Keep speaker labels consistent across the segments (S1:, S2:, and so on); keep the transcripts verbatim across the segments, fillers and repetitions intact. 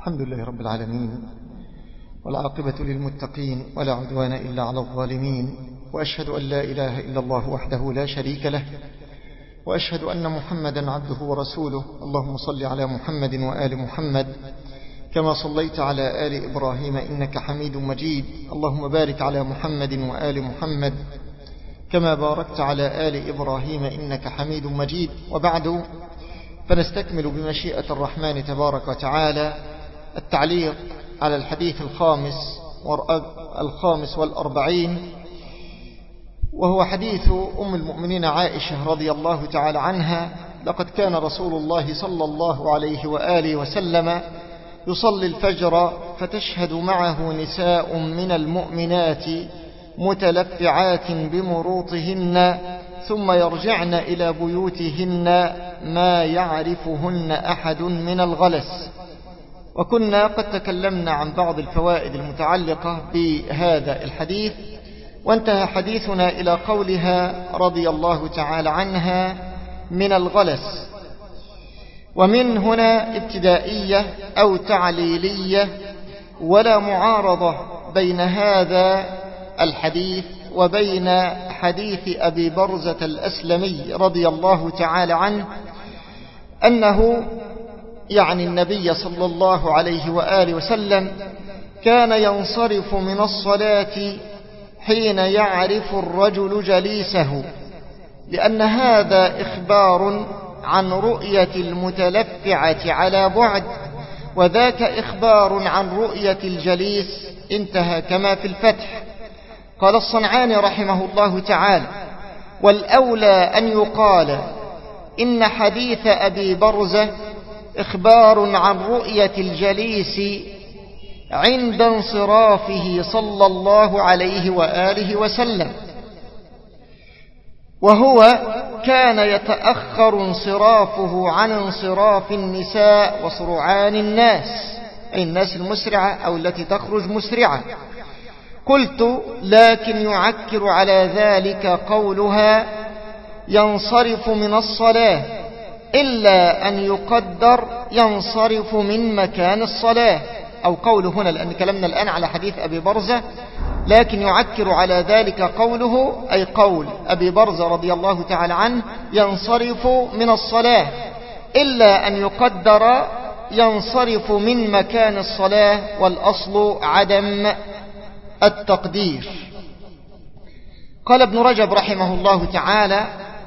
S1: الحمد لله رب العالمين، والعاقبة للمتقين، ولا عدوان إلا على الظالمين، وأشهد أن لا إله إلا الله وحده لا شريك له، وأشهد أن محمدا عبده ورسوله. اللهم صل على محمد وآل محمد كما صليت على آل إبراهيم إنك حميد مجيد. اللهم بارك على محمد وآل محمد كما باركت على آل إبراهيم إنك حميد مجيد. وبعد، فنستكمل بمشيئة الرحمن تبارك وتعالى التعليق على الحديث الخامس الخامس والأربعين، وهو حديث أم المؤمنين عائشة رضي الله تعالى عنها: لقد كان رسول الله صلى الله عليه وآله وسلم يصلي الفجر فتشهد معه نساء من المؤمنات متلفعات بمروطهن ثم يرجعن إلى بيوتهن ما يعرفهن أحد من الغلس. وكنا قد تكلمنا عن بعض الفوائد المتعلقة بهذا الحديث، وانتهى حديثنا إلى قولها رضي الله تعالى عنها: من الغلس. ومن هنا ابتدائية أو تعليلية، ولا معارضة بين هذا الحديث وبين حديث أبي برزة الأسلمي رضي الله تعالى عنه، أنه يعني النبي صلى الله عليه وآله وسلم كان ينصرف من الصلاة حين يعرف الرجل جليسه، لأن هذا إخبار عن رؤية المتلفعة على بعد، وذاك إخبار عن رؤية الجليس. انتهى كما في الفتح. قال الصنعاني رحمه الله تعالى: والأولى أن يقال إن حديث أبي برزة إخبار عن رؤية الجليس عند انصرافه صلى الله عليه وآله وسلم، وهو كان يتأخر انصرافه عن انصراف النساء وسرعان الناس، أي الناس المسرعة أو التي تخرج مسرعة. قلت: لكن يعكر على ذلك قولها ينصرف من الصلاة، إلا أن يقدر ينصرف من مكان الصلاة، أو قوله هنا، لأن كلامنا الآن على حديث أبي برزة، لكن يعكر على ذلك قوله، أي قول أبي برزة رضي الله تعالى عنه: ينصرف من الصلاة، إلا أن يقدر ينصرف من مكان الصلاة، والأصل عدم التقدير. قال ابن رجب رحمه الله تعالى: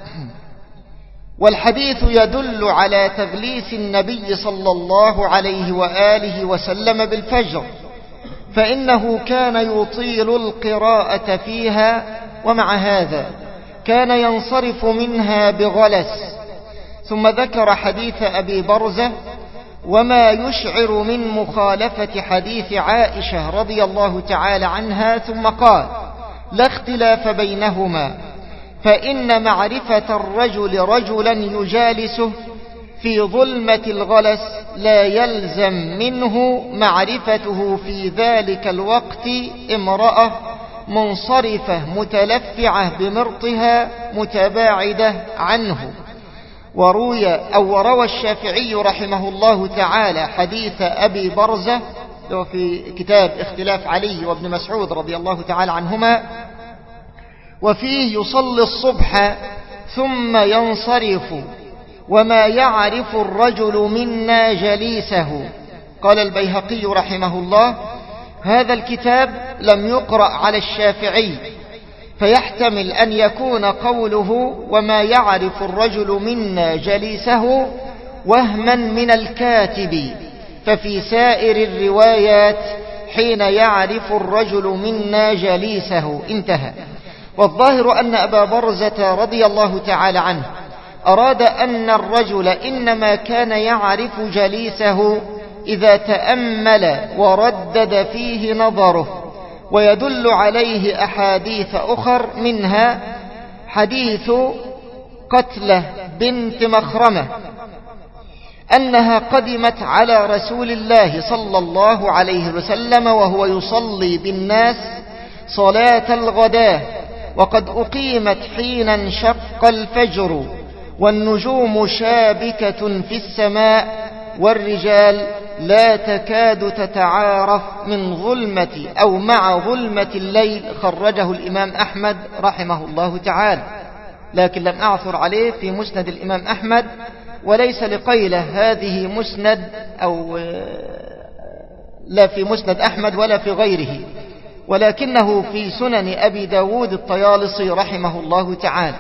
S1: والحديث يدل على تغليس النبي صلى الله عليه وآله وسلم بالفجر، فإنه كان يطيل القراءة فيها، ومع هذا كان ينصرف منها بغلس. ثم ذكر حديث أبي برزة وما يشعر من مخالفة حديث عائشة رضي الله تعالى عنها، ثم قال: لا اختلاف بينهما، فإن معرفة الرجل رجلا يجالسه في ظلمة الغلس لا يلزم منه معرفته في ذلك الوقت امرأة منصرفة متلفعة بمرطها متباعدة عنه. وروي أو روى الشافعي رحمه الله تعالى حديث أبي برزة في كتاب اختلاف علي وابن مسعود رضي الله تعالى عنهما، وفيه يصلي الصبح ثم ينصرف وما يعرف الرجل منا جليسه. قال البيهقي رحمه الله: هذا الكتاب لم يقرأ على الشافعي، فيحتمل أن يكون قوله وما يعرف الرجل منا جليسه وهما من الكاتب، ففي سائر الروايات حين يعرف الرجل منا جليسه. انتهى. والظاهر أن أبا برزة رضي الله تعالى عنه أراد أن الرجل إنما كان يعرف جليسه إذا تأمل وردد فيه نظره، ويدل عليه أحاديث أخر، منها حديث قتلة بنت مخرمة أنها قدمت على رسول الله صلى الله عليه وسلم وهو يصلي بالناس صلاة الغداة، وقد أقيمت حين انشق الفجر والنجوم شابكة في السماء والرجال لا تكاد تتعارف من ظلمة أو مع ظلمة الليل، خرجه الإمام أحمد رحمه الله تعالى، لكن لم أعثر عليه في مسند الإمام أحمد، وليس لقيلة هذه مسند أو لا في مسند أحمد ولا في غيره، ولكنه في سنن أبي داود الطيالسي رحمه الله تعالى.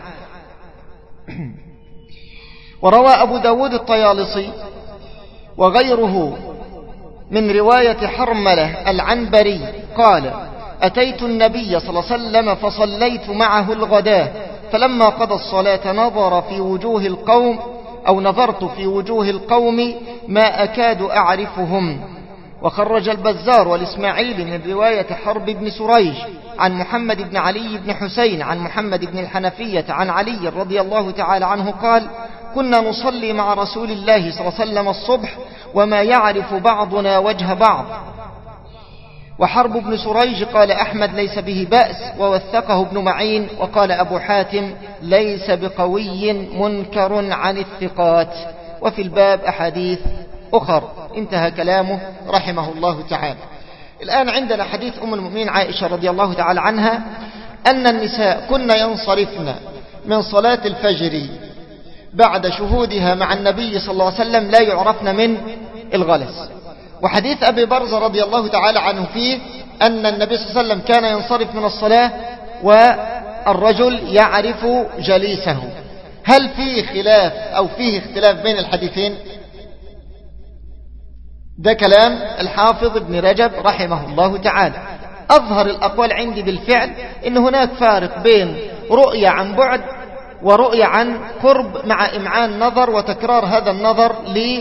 S1: وروى أبو داود الطيالسي وغيره من رواية حرملة العنبري قال: أتيت النبي صلى الله عليه وسلم فصليت معه الغداء، فلما قضى الصلاة نظر في وجوه القوم أو نظرت في وجوه القوم ما أكاد أعرفهم. وخرج البزار والإسماعيلي من رواية حرب بن سريج عن محمد بن علي بن حسين عن محمد بن الحنفية عن علي رضي الله تعالى عنه قال: كنا نصلي مع رسول الله صلى الله عليه وسلم الصبح وما يعرف بعضنا وجه بعض. وحرب بن سريج قال أحمد: ليس به بأس، ووثقه ابن معين، وقال أبو حاتم: ليس بقوي منكر عن الثقات. وفي الباب أحاديث أخر. انتهى كلامه رحمه الله تعالى. الآن عندنا حديث أم المؤمنين عائشة رضي الله تعالى عنها أن النساء كن ينصرفن من صلاة الفجر بعد شهودها مع النبي صلى الله عليه وسلم لا يعرفن من الغلس. وحديث أبي برزة رضي الله تعالى عنه فيه أن النبي صلى الله عليه وسلم كان ينصرف من الصلاة والرجل يعرف جليسه. هل فيه خلاف أو فيه اختلاف بين الحديثين؟ ده كلام الحافظ ابن رجب رحمه الله تعالى. أظهر الأقوال عندي بالفعل أن هناك فارق بين رؤية عن بعد ورؤية عن قرب مع إمعان نظر وتكرار هذا النظر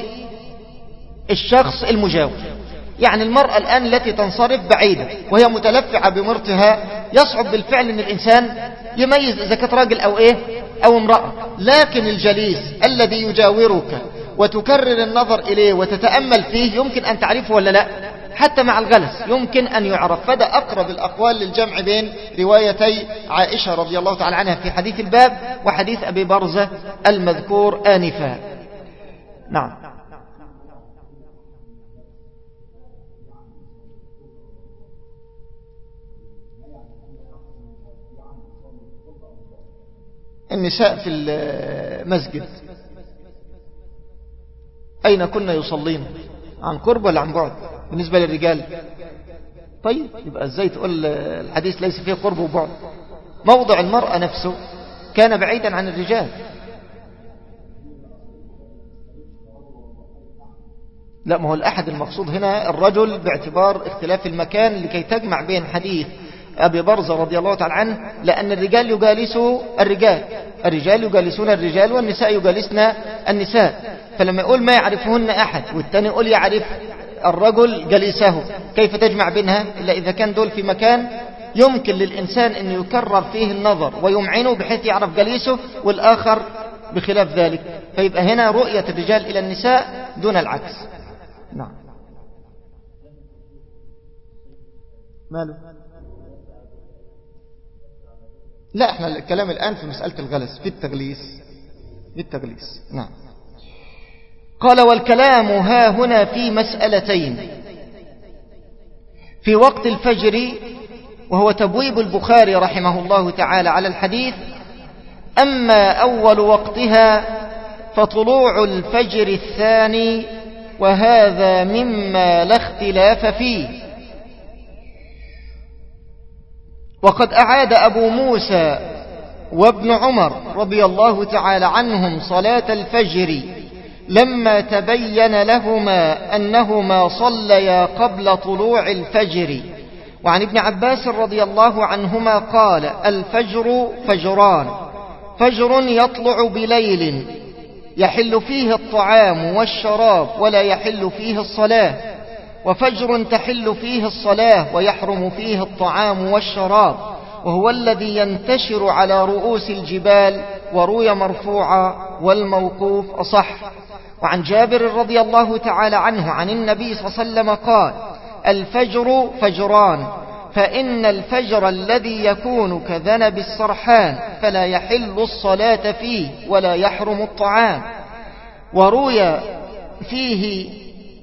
S1: للشخص المجاور. يعني المرأة الآن التي تنصرف بعيدة وهي متلفعة بمرتها يصعب بالفعل أن الإنسان يميز إذا كانت راجل أو إيه أو امرأة. لكن الجليس الذي يجاورك وتكرر النظر إليه وتتأمل فيه يمكن أن تعرفه ولا لا؟ حتى مع الغلس يمكن أن يعرف. فده أقرب الأقوال للجمع بين روايتي عائشة رضي الله تعالى عنها في حديث الباب وحديث أبي برزة المذكور آنفا. نعم. النساء في المسجد أين كنا يصلين؟ عن قرب ولا عن بعد بالنسبة للرجال؟ طيب يبقى ازاي تقول الحديث ليس فيه قرب وبعد؟ موضع المرأة نفسه كان بعيدا عن الرجال. لا، ما هو الأحد المقصود هنا الرجل باعتبار اختلاف المكان لكي تجمع بين حديث أبي برزة رضي الله تعالى عنه، لأن الرجال يجالسوا الرجال الرجال يجالسون الرجال والنساء يجالسن النساء. فلما يقول ما يعرفهن أحد والتاني يقول يعرف الرجل جليسه، كيف تجمع بينها إلا إذا كان دول في مكان يمكن للإنسان أن يكرر فيه النظر ويمعنه بحيث يعرف جليسه والآخر بخلاف ذلك. فيبقى هنا رؤية الرجال إلى النساء دون العكس. نعم. ماله؟ لا، احنا الكلام الآن في مسألة الغلس في التغليس بالتغليس. نعم. قال: والكلام ها هنا في مسألتين: في وقت الفجر وهو تبويب البخاري رحمه الله تعالى على الحديث. أما أول وقتها فطلوع الفجر الثاني، وهذا مما لا اختلاف فيه. وقد أعاد أبو موسى وابن عمر رضي الله تعالى عنهم صلاة الفجر لما تبين لهما أنهما صليا قبل طلوع الفجر. وعن ابن عباس رضي الله عنهما قال: الفجر فجران: فجر يطلع بليل يحل فيه الطعام والشراب ولا يحل فيه الصلاة، وفجر تحل فيه الصلاة ويحرم فيه الطعام والشراب، وهو الذي ينتشر على رؤوس الجبال، وروي مرفوعا والموقوف أصح. وعن جابر رضي الله تعالى عنه عن النبي صلى الله عليه وسلم قال: الفجر فجران: فإن الفجر الذي يكون كذنب السرحان فلا يحل الصلاة فيه ولا يحرم الطعام. وروي فيه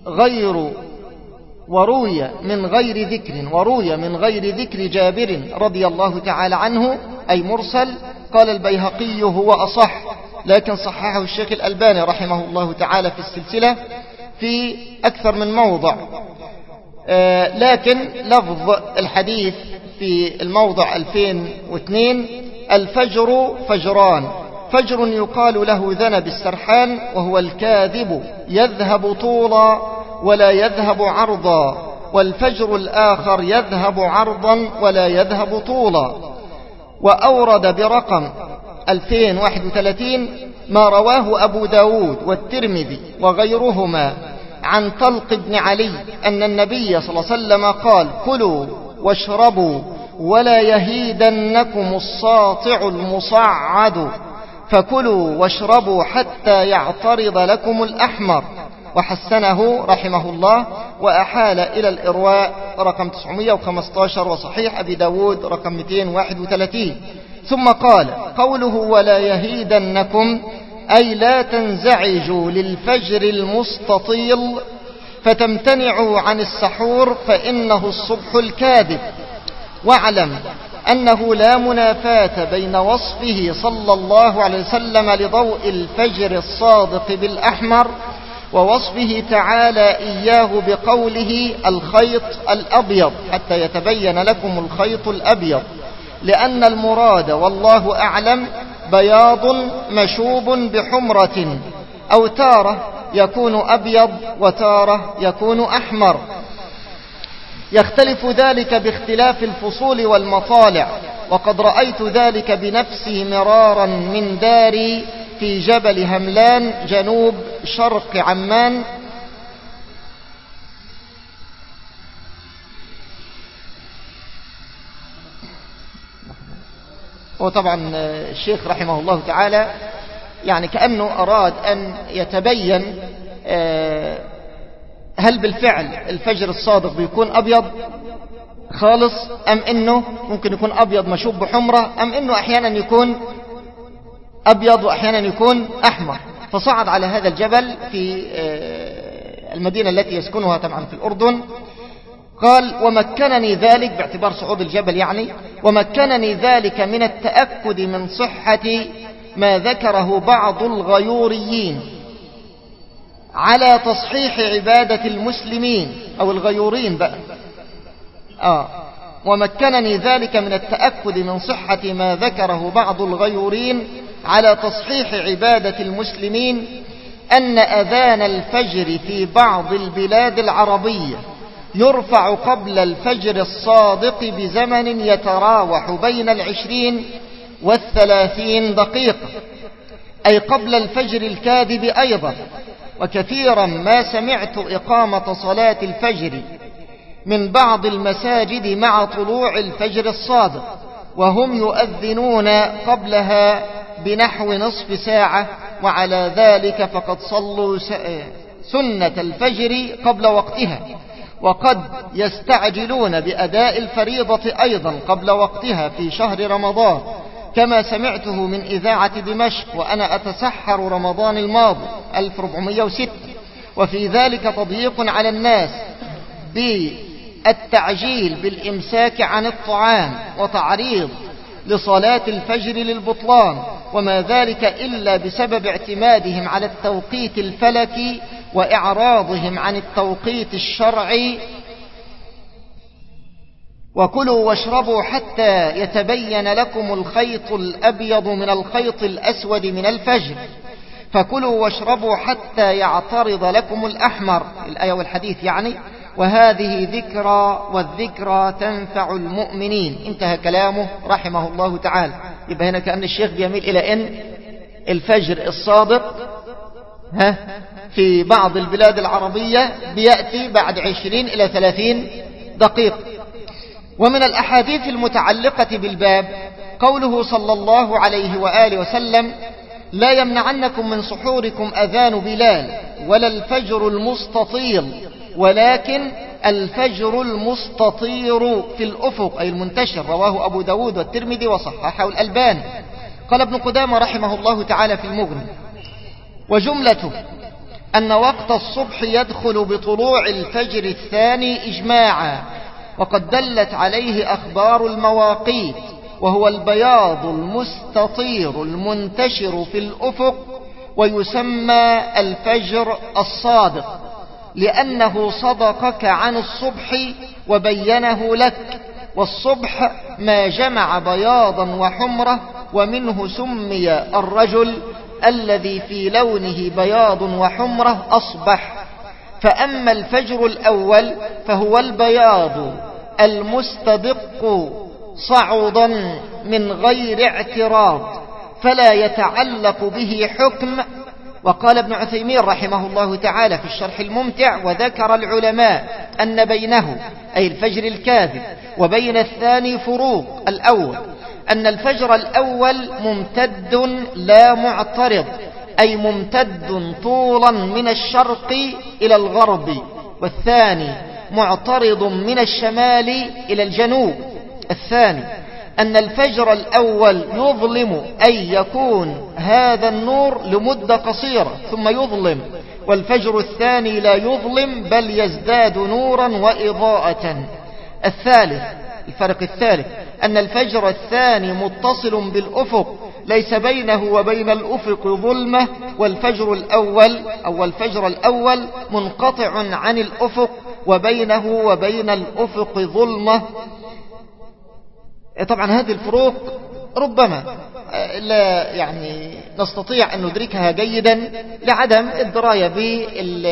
S1: غير وروي من غير ذكر وروي من غير ذكر جابر رضي الله تعالى عنه أي مرسل. قال البيهقي هو أصح، لكن صححه الشيخ الألباني رحمه الله تعالى في السلسلة في أكثر من موضع. آه لكن لفظ الحديث في الموضع ألفين واثنين: الفجر فجران، فجر يقال له ذنب السرحان وهو الكاذب يذهب طولا ولا يذهب عرضا، والفجر الآخر يذهب عرضا ولا يذهب طولا. وأورد برقم ألفين وواحد وثلاثين ما رواه أبو داود والترمذي وغيرهما عن طلق بن علي أن النبي صلى الله عليه وسلم قال: كلوا واشربوا ولا يهيدنكم الساطع المصعد، فكلوا واشربوا حتى يعترض لكم الأحمر. وحسنه رحمه الله وأحال إلى الإرواء رقم تسعمائة وخمسة عشر وصحيح أبي داود رقم مئتين وواحد وثلاثين. ثم قال: قوله ولا يهيدنكم أي لا تنزعجوا للفجر المستطيل فتمتنعوا عن السحور فإنه الصبح الكاذب. واعلم أنه لا منافاة بين وصفه صلى الله عليه وسلم لضوء الفجر الصادق بالأحمر ووصفه تعالى إياه بقوله الخيط الأبيض حتى يتبين لكم الخيط الأبيض، لأن المراد والله أعلم بياض مشوب بحمرة، أو تارة يكون أبيض وتارة يكون أحمر، يختلف ذلك باختلاف الفصول والمطالع. وقد رأيت ذلك بنفسي مرارا من داري في جبل هملان جنوب شرق عمان، وطبعا الشيخ رحمه الله تعالى يعني كأنه أراد أن يتبين هل بالفعل الفجر الصادق بيكون أبيض خالص أم إنه ممكن يكون أبيض مشوب بحمرة، أم إنه أحيانا يكون أبيض وأحيانا يكون أحمر. فصعد على هذا الجبل في المدينة التي يسكنها طبعا في الأردن. قال: ومكنني ذلك باعتبار صعود الجبل يعني، ومكنني ذلك من التأكد من صحة ما ذكره بعض الغيوريين على تصحيح عبادة المسلمين أو الغيورين بقى آه ومكنني ذلك من التأكد من صحة ما ذكره بعض الغيورين على تصحيح عبادة المسلمين أن أذان الفجر في بعض البلاد العربية يرفع قبل الفجر الصادق بزمن يتراوح بين العشرين والثلاثين دقيقة، أي قبل الفجر الكاذب أيضا. وكثيرا ما سمعت إقامة صلاة الفجر من بعض المساجد مع طلوع الفجر الصادق وهم يؤذنون قبلها بنحو نصف ساعة، وعلى ذلك فقد صلوا سنة الفجر قبل وقتها، وقد يستعجلون بأداء الفريضة أيضا قبل وقتها في شهر رمضان، كما سمعته من إذاعة دمشق وأنا أتسحر رمضان الماضي ألف وأربعمائة وستة. وفي ذلك تضييق على الناس بالتعجيل بالإمساك عن الطعام وتعريض لصلاة الفجر للبطلان، وما ذلك إلا بسبب اعتمادهم على التوقيت الفلكي وإعراضهم عن التوقيت الشرعي. وكلوا واشربوا حتى يتبين لكم الخيط الأبيض من الخيط الأسود من الفجر، فكلوا واشربوا حتى يعترض لكم الأحمر، الآية والحديث يعني، وهذه ذكرى والذكرى تنفع المؤمنين. انتهى كلامه رحمه الله تعالى. يبقى هنا كأن الشيخ بيميل إلى أن الفجر الصادق ها في بعض البلاد العربية بيأتي بعد عشرين إلى ثلاثين دقيقة. ومن الأحاديث المتعلقة بالباب قوله صلى الله عليه وآله وسلم: لا يمنعنكم من سحوركم أذان بلال ولا الفجر المستطيل، ولكن الفجر المستطير في الأفق أي المنتشر. رواه أبو داود والترمذي وصححه الألباني. قال ابن قدامة رحمه الله تعالى في المغني: وجملته أن وقت الصبح يدخل بطلوع الفجر الثاني إجماعا، وقد دلت عليه أخبار المواقيت، وهو البياض المستطير المنتشر في الأفق، ويسمى الفجر الصادق لأنه صدقك عن الصبح وبينه لك، والصبح ما جمع بياضا وحمرة، ومنه سمي الرجل الذي في لونه بياض وحمرة أصبح. فأما الفجر الأول فهو البياض المستدق صعودا من غير اعتراض، فلا يتعلق به حكم. وقال ابن عثيمين رحمه الله تعالى في الشرح الممتع: وذكر العلماء أن بينه، أي الفجر الكاذب، وبين الثاني فروق. الأول أن الفجر الأول ممتد لا معترض، أي ممتد طولا من الشرق إلى الغرب، والثاني معترض من الشمال إلى الجنوب. الثاني أن الفجر الأول يظلم، أي يكون هذا النور لمدة قصيرة ثم يظلم، والفجر الثاني لا يظلم بل يزداد نورا وإضاءة. الثالث الفرق الثالث أن الفجر الثاني متصل بالأفق، ليس بينه وبين الأفق ظلمة، والفجر الأول أو الفجر الأول منقطع عن الأفق وبينه وبين الأفق ظلمة. طبعا هذه الفروق ربما لا يعني نستطيع أن ندركها جيدا لعدم الدراية بال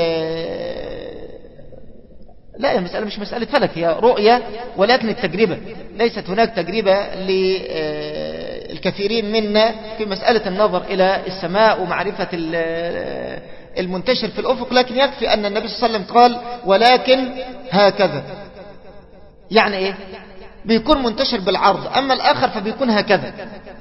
S1: لا، هي مسألة مش مسألة فلك، هي رؤية، ولكن التجربة ليست هناك تجربة للكثيرين منا في مسألة النظر إلى السماء ومعرفة المنتشر في الأفق، لكن يكفي أن النبي صلى الله عليه وسلم قال: ولكن هكذا. يعني إيه؟ بيكون منتشر بالعرض، أما الآخر فبيكون هكذا،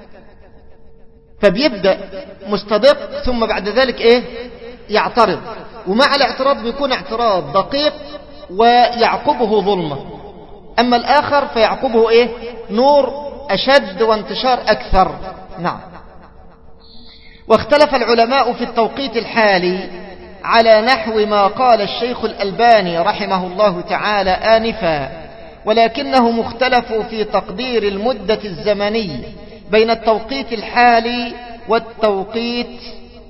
S1: فبيبدأ مستدق ثم بعد ذلك إيه؟ يعترض، ومع الاعتراض بيكون اعتراض دقيق ويعقبه ظلمة، أما الآخر فيعقبه إيه؟ نور أشد وانتشار أكثر. نعم. واختلف العلماء في التوقيت الحالي على نحو ما قال الشيخ الألباني رحمه الله تعالى آنفا، ولكنهم اختلفوا في تقدير المدة الزمنية بين التوقيت الحالي والتوقيت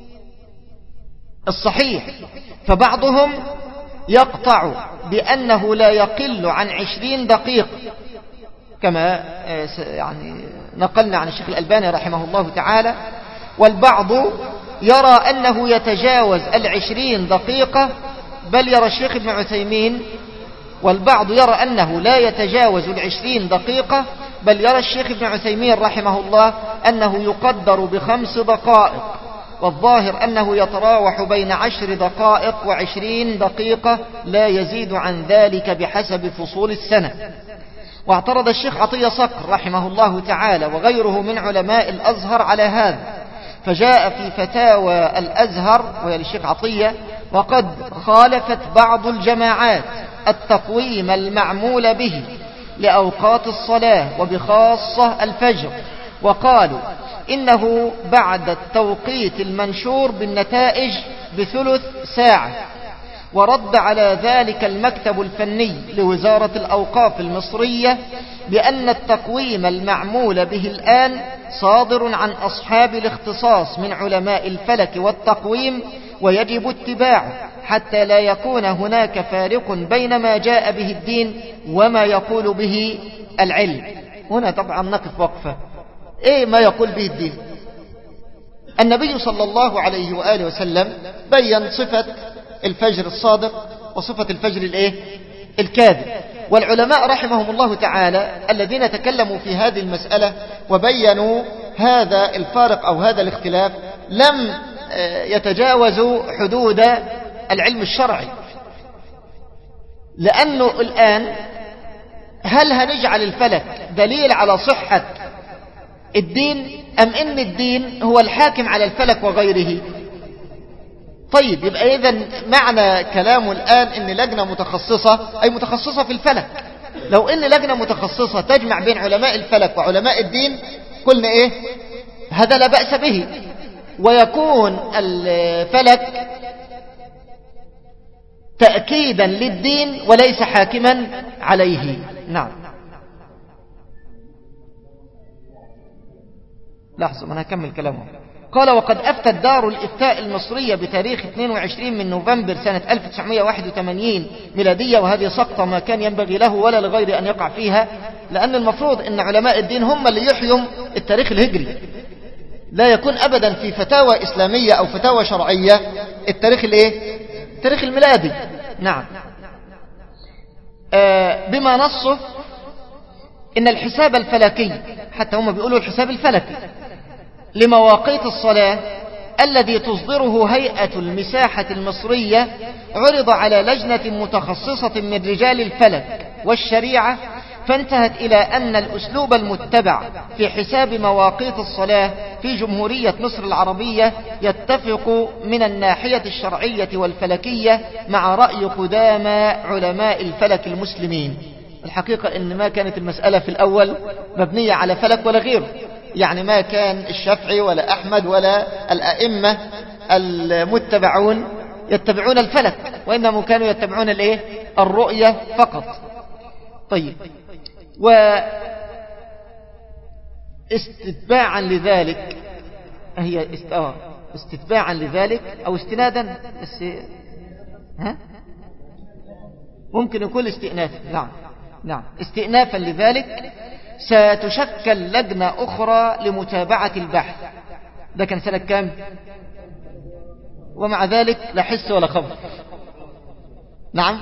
S1: الصحيح، فبعضهم يقطع بأنه لا يقل عن عشرين دقيقة كما يعني نقلنا عن الشيخ الألباني رحمه الله تعالى، والبعض يرى أنه يتجاوز العشرين دقيقة، بل يرى الشيخ ابن عثيمين، والبعض يرى أنه لا يتجاوز العشرين دقيقة، بل يرى الشيخ ابن عثيمين رحمه الله أنه يقدر بخمس دقائق، والظاهر أنه يتراوح بين عشر دقائق وعشرين دقيقة لا يزيد عن ذلك بحسب فصول السنة. واعترض الشيخ عطية صقر رحمه الله تعالى وغيره من علماء الأزهر على هذا، فجاء في فتاوى الأزهر وهي للشيخ عطية: وقد خالفت بعض الجماعات التقويم المعمول به لأوقات الصلاة وبخاصة الفجر، وقالوا إنه بعد التوقيت المنشور بالنتائج بثلث ساعة. ورد على ذلك المكتب الفني لوزارة الأوقاف المصرية بأن التقويم المعمول به الآن صادر عن أصحاب الاختصاص من علماء الفلك والتقويم، ويجب اتباعه حتى لا يكون هناك فارق بين ما جاء به الدين وما يقول به العلم. هنا طبعا نقف وقفة. ايه ما يقول به الدين؟ النبي صلى الله عليه وآله وسلم بيّن صفة الفجر الصادق وصفة الفجر الايه الكاذب، والعلماء رحمهم الله تعالى الذين تكلموا في هذه المسألة وبيّنوا هذا الفارق أو هذا الاختلاف لم يتجاوزوا حدود العلم الشرعي، لأنه الآن هل هنجعل الفلك دليل على صحة الدين أم إن الدين هو الحاكم على الفلك وغيره؟ طيب، يبقى إذن معنى كلامه الآن إن لجنة متخصصة أي متخصصة في الفلك. لو إن لجنة متخصصة تجمع بين علماء الفلك وعلماء الدين قلنا إيه؟ هذا لا بأس به، ويكون الفلك تأكيدا للدين وليس حاكما عليه. نعم. لحظة أنا هكمل كلامه. قال وقد أفتت دار الإفتاء المصرية بتاريخ اثنين وعشرين من نوفمبر سنة ألف وتسعمائة وواحد وثمانين ميلادية، وهذه سقطة ما كان ينبغي له ولا لغير أن يقع فيها، لأن المفروض أن علماء الدين هم اللي يحيوا التاريخ الهجري، لا يكون أبدا في فتاوى إسلامية أو فتاوى شرعية التاريخ الإيه؟ التاريخ الميلادي. نعم. آه بما نصه إن الحساب الفلكي، حتى هم بيقولوا الحساب الفلكي لمواقيت الصلاة الذي تصدره هيئة المساحة المصرية، عرض على لجنة متخصصة من رجال الفلك والشريعة، فانتهت إلى أن الأسلوب المتبع في حساب مواقيت الصلاة في جمهورية مصر العربية يتفق من الناحية الشرعية والفلكية مع رأي قدامى علماء الفلك المسلمين. الحقيقة إن ما كانت المسألة في الأول مبنية على فلك ولا غيره، يعني ما كان الشافعي ولا أحمد ولا الأئمة المتبعون يتبعون الفلك، وإنما كانوا يتبعون الإيه؟ الرؤية فقط. طيب، واستتباعا لذلك هي است... آه. استتباعا لذلك أو استنادا، بس ها؟ ممكن يكون استئنافا. نعم نعم استئنافا لذلك ستشكل لجنة أخرى لمتابعة البحث. ده كان سنة كام؟ ومع ذلك لا حس ولا خبر. نعم.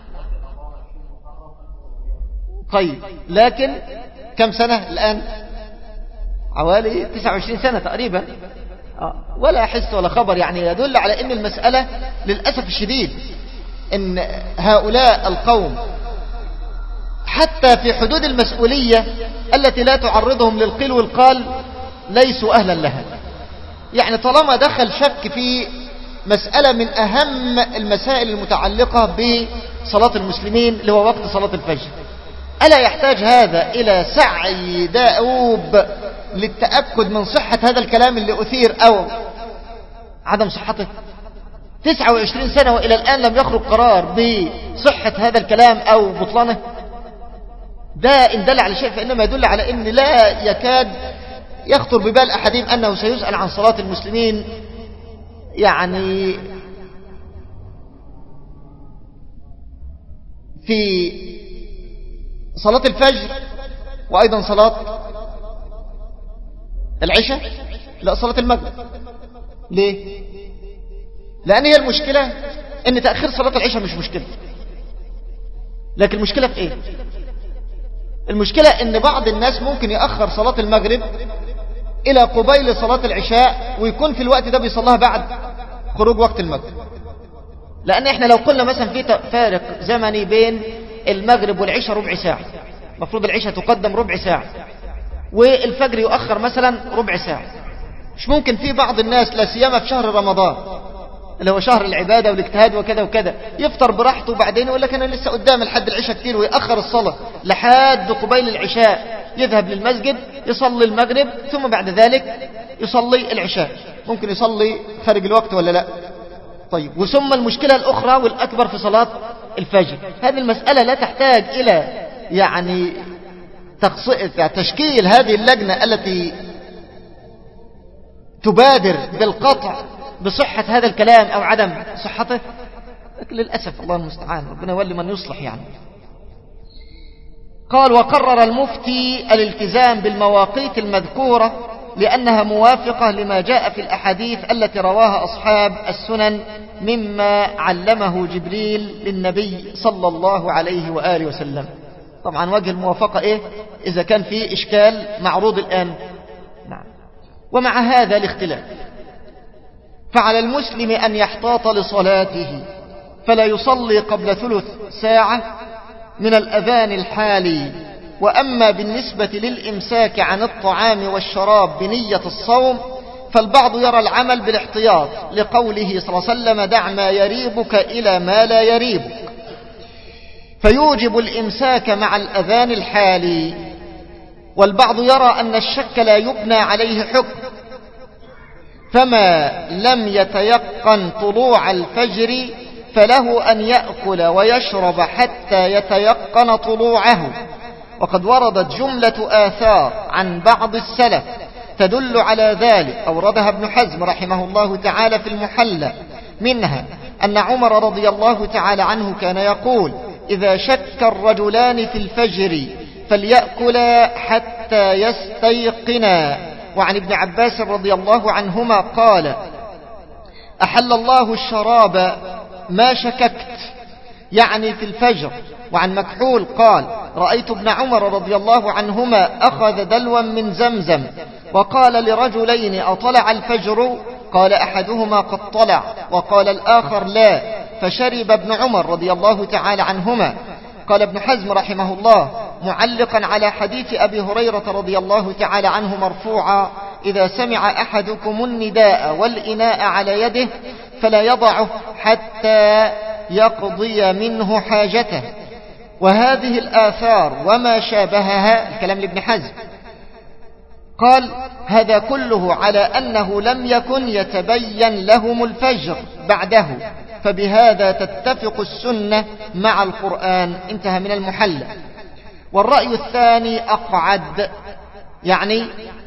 S1: طيب، لكن كم سنة الآن؟ حوالي تسعة وعشرين سنة تقريبا، ولا حس ولا خبر. يعني يدل على أن المسألة للأسف الشديد أن هؤلاء القوم حتى في حدود المسؤولية التي لا تعرضهم للقيل والقال ليسوا أهلا لها. يعني طالما دخل شك في مسألة من أهم المسائل المتعلقة بصلاة المسلمين اللي هو وقت صلاة الفجر، ألا يحتاج هذا إلى سعي دؤوب للتأكد من صحة هذا الكلام اللي أثير أو عدم صحته؟ تسعة وعشرين سنة وإلى الآن لم يخرج قرار بصحة هذا الكلام أو بطلانه. ده إن دل على شيء فإنما يدل على أن لا يكاد يخطر ببال أحدهم أنه سيسأل عن صلاة المسلمين يعني في صلاة الفجر وأيضا صلاة العشاء، لا صلاة المغرب. ليه؟ لأن هي المشكلة أن تأخير صلاة العشاء مش مشكلة، لكن المشكلة في إيه؟ المشكلة أن بعض الناس ممكن يأخر صلاة المغرب إلى قبيل صلاة العشاء ويكون في الوقت ده بيصليها بعد خروج وقت المغرب. لأن إحنا لو قلنا مثلا في فارق زمني بين المغرب والعشاء ربع ساعة، مفروض العشاء تقدم ربع ساعة والفجر يؤخر مثلا ربع ساعة، مش ممكن في بعض الناس لا سيما في شهر رمضان اللي هو شهر العبادة والاجتهاد وكذا وكذا يفطر براحته وبعدين يقول لك أنا لسه قدام لحد العشاء كتير ويأخر الصلاة لحد قبيل العشاء، يذهب للمسجد يصلي المغرب ثم بعد ذلك يصلي العشاء. ممكن يصلي خارج الوقت ولا لا؟ طيب، وثم المشكلة الأخرى والأكبر في صلاة الفجر، هذه المسألة لا تحتاج إلى يعني تشكيل هذه اللجنة التي تبادر بالقطع بصحة هذا الكلام أو عدم صحته، لكن للأسف الله المستعان، ربنا يولي من يصلح. يعني قال وقرر المفتي الالتزام بالمواقيت المذكورة لأنها موافقة لما جاء في الأحاديث التي رواها أصحاب السنن مما علمه جبريل للنبي صلى الله عليه وآله وسلم. طبعا وجه الموافقة إيه إذا كان في إشكال معروض الآن. نعم. ومع هذا الاختلاف فعلى المسلم أن يحتاط لصلاته فلا يصلي قبل ثلث ساعة من الأذان الحالي. وأما بالنسبة للإمساك عن الطعام والشراب بنية الصوم فالبعض يرى العمل بالاحتياط لقوله صلى الله عليه وسلم دع ما يريبك إلى ما لا يريبك، فيوجب الإمساك مع الأذان الحالي. والبعض يرى أن الشك لا يبنى عليه حكم، فما لم يتيقن طلوع الفجر فله أن يأكل ويشرب حتى يتيقن طلوعه. وقد وردت جملة آثار عن بعض السلف تدل على ذلك، أوردها ابن حزم رحمه الله تعالى في المحلى، منها أن عمر رضي الله تعالى عنه كان يقول: إذا شك الرجلان في الفجر فليأكلا حتى يستيقنا. وعن ابن عباس رضي الله عنهما قال: أحل الله الشراب ما شككت، يعني في الفجر. وعن مكحول قال: رأيت ابن عمر رضي الله عنهما أخذ دلوا من زمزم وقال لرجلين: أطلع الفجر؟ قال أحدهما: قد طلع، وقال الآخر: لا، فشرب ابن عمر رضي الله تعالى عنهما. قال ابن حزم رحمه الله معلقا على حديث أبي هريرة رضي الله تعالى عنه مرفوعا: إذا سمع أحدكم النداء والإناء على يده فلا يضعه حتى يقضي منه حاجته. وهذه الآثار وما شابهها، الكلام لابن حزم، قال: هذا كله على أنه لم يكن يتبين لهم الفجر بعده، فبهذا تتفق السنة مع القرآن. انتهى من المحلى. والرأي الثاني أقعد، يعني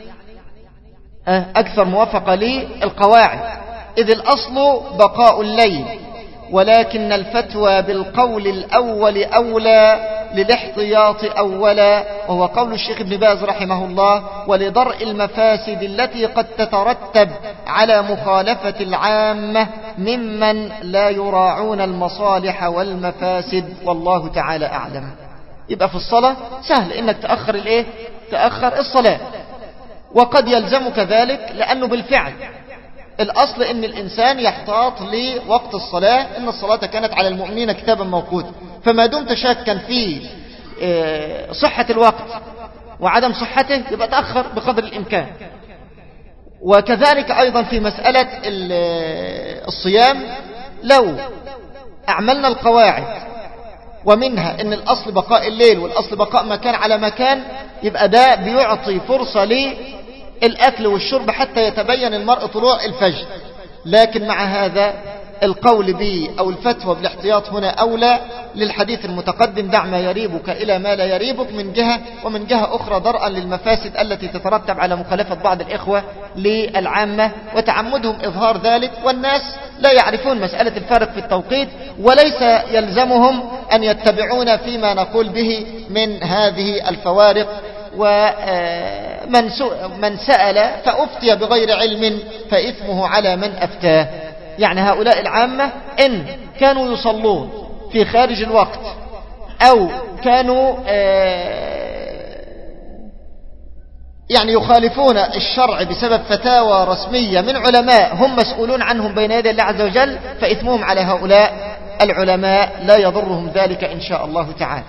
S1: أكثر موافقة للقواعد، إذ الأصل بقاء الليل، ولكن الفتوى بالقول الأول أولى للاحتياط أولا، وهو قول الشيخ ابن باز رحمه الله: ولدرء المفاسد التي قد تترتب على مخالفة العامة ممن لا يراعون المصالح والمفاسد، والله تعالى أعلم. يبقى في الصلاة سهل إنك تأخر الإيه؟ تأخر الصلاة، وقد يلزمك ذلك لأنه بالفعل الأصل إن الإنسان يحتاط لوقت الصلاة، إن الصلاة كانت على المؤمنين كتابا موقوتا، فما دمت شاكا في صحة الوقت وعدم صحته يبقى تأخر بقدر الإمكان. وكذلك أيضا في مسألة الصيام، لو أعملنا القواعد ومنها إن الأصل بقاء الليل والأصل بقاء مكان على مكان، يبقى ده بيعطي فرصة للأكل والشرب حتى يتبين المرء طلوع الفجر. لكن مع هذا القول به أو الفتوى بالاحتياط هنا أولى للحديث المتقدم: دع ما يريبك إلى ما لا يريبك، من جهة، ومن جهة أخرى درءا للمفاسد التي تترتب على مخالفة بعض الإخوة للعامة وتعمدهم إظهار ذلك، والناس لا يعرفون مسألة الفارق في التوقيت، وليس يلزمهم أن يتبعون فيما نقول به من هذه الفوارق. ومن من سأل فأفتي بغير علم فإثمه على من أفتاه. يعني هؤلاء العامة إن كانوا يصلون في خارج الوقت أو كانوا يعني يخالفون الشرع بسبب فتاوى رسمية من علماء هم مسؤولون عنهم بين يدي الله عز وجل، فإثمهم على هؤلاء العلماء، لا يضرهم ذلك إن شاء الله تعالى.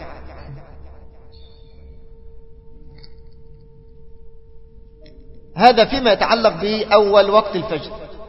S1: هذا فيما يتعلق بأول وقت الفجر.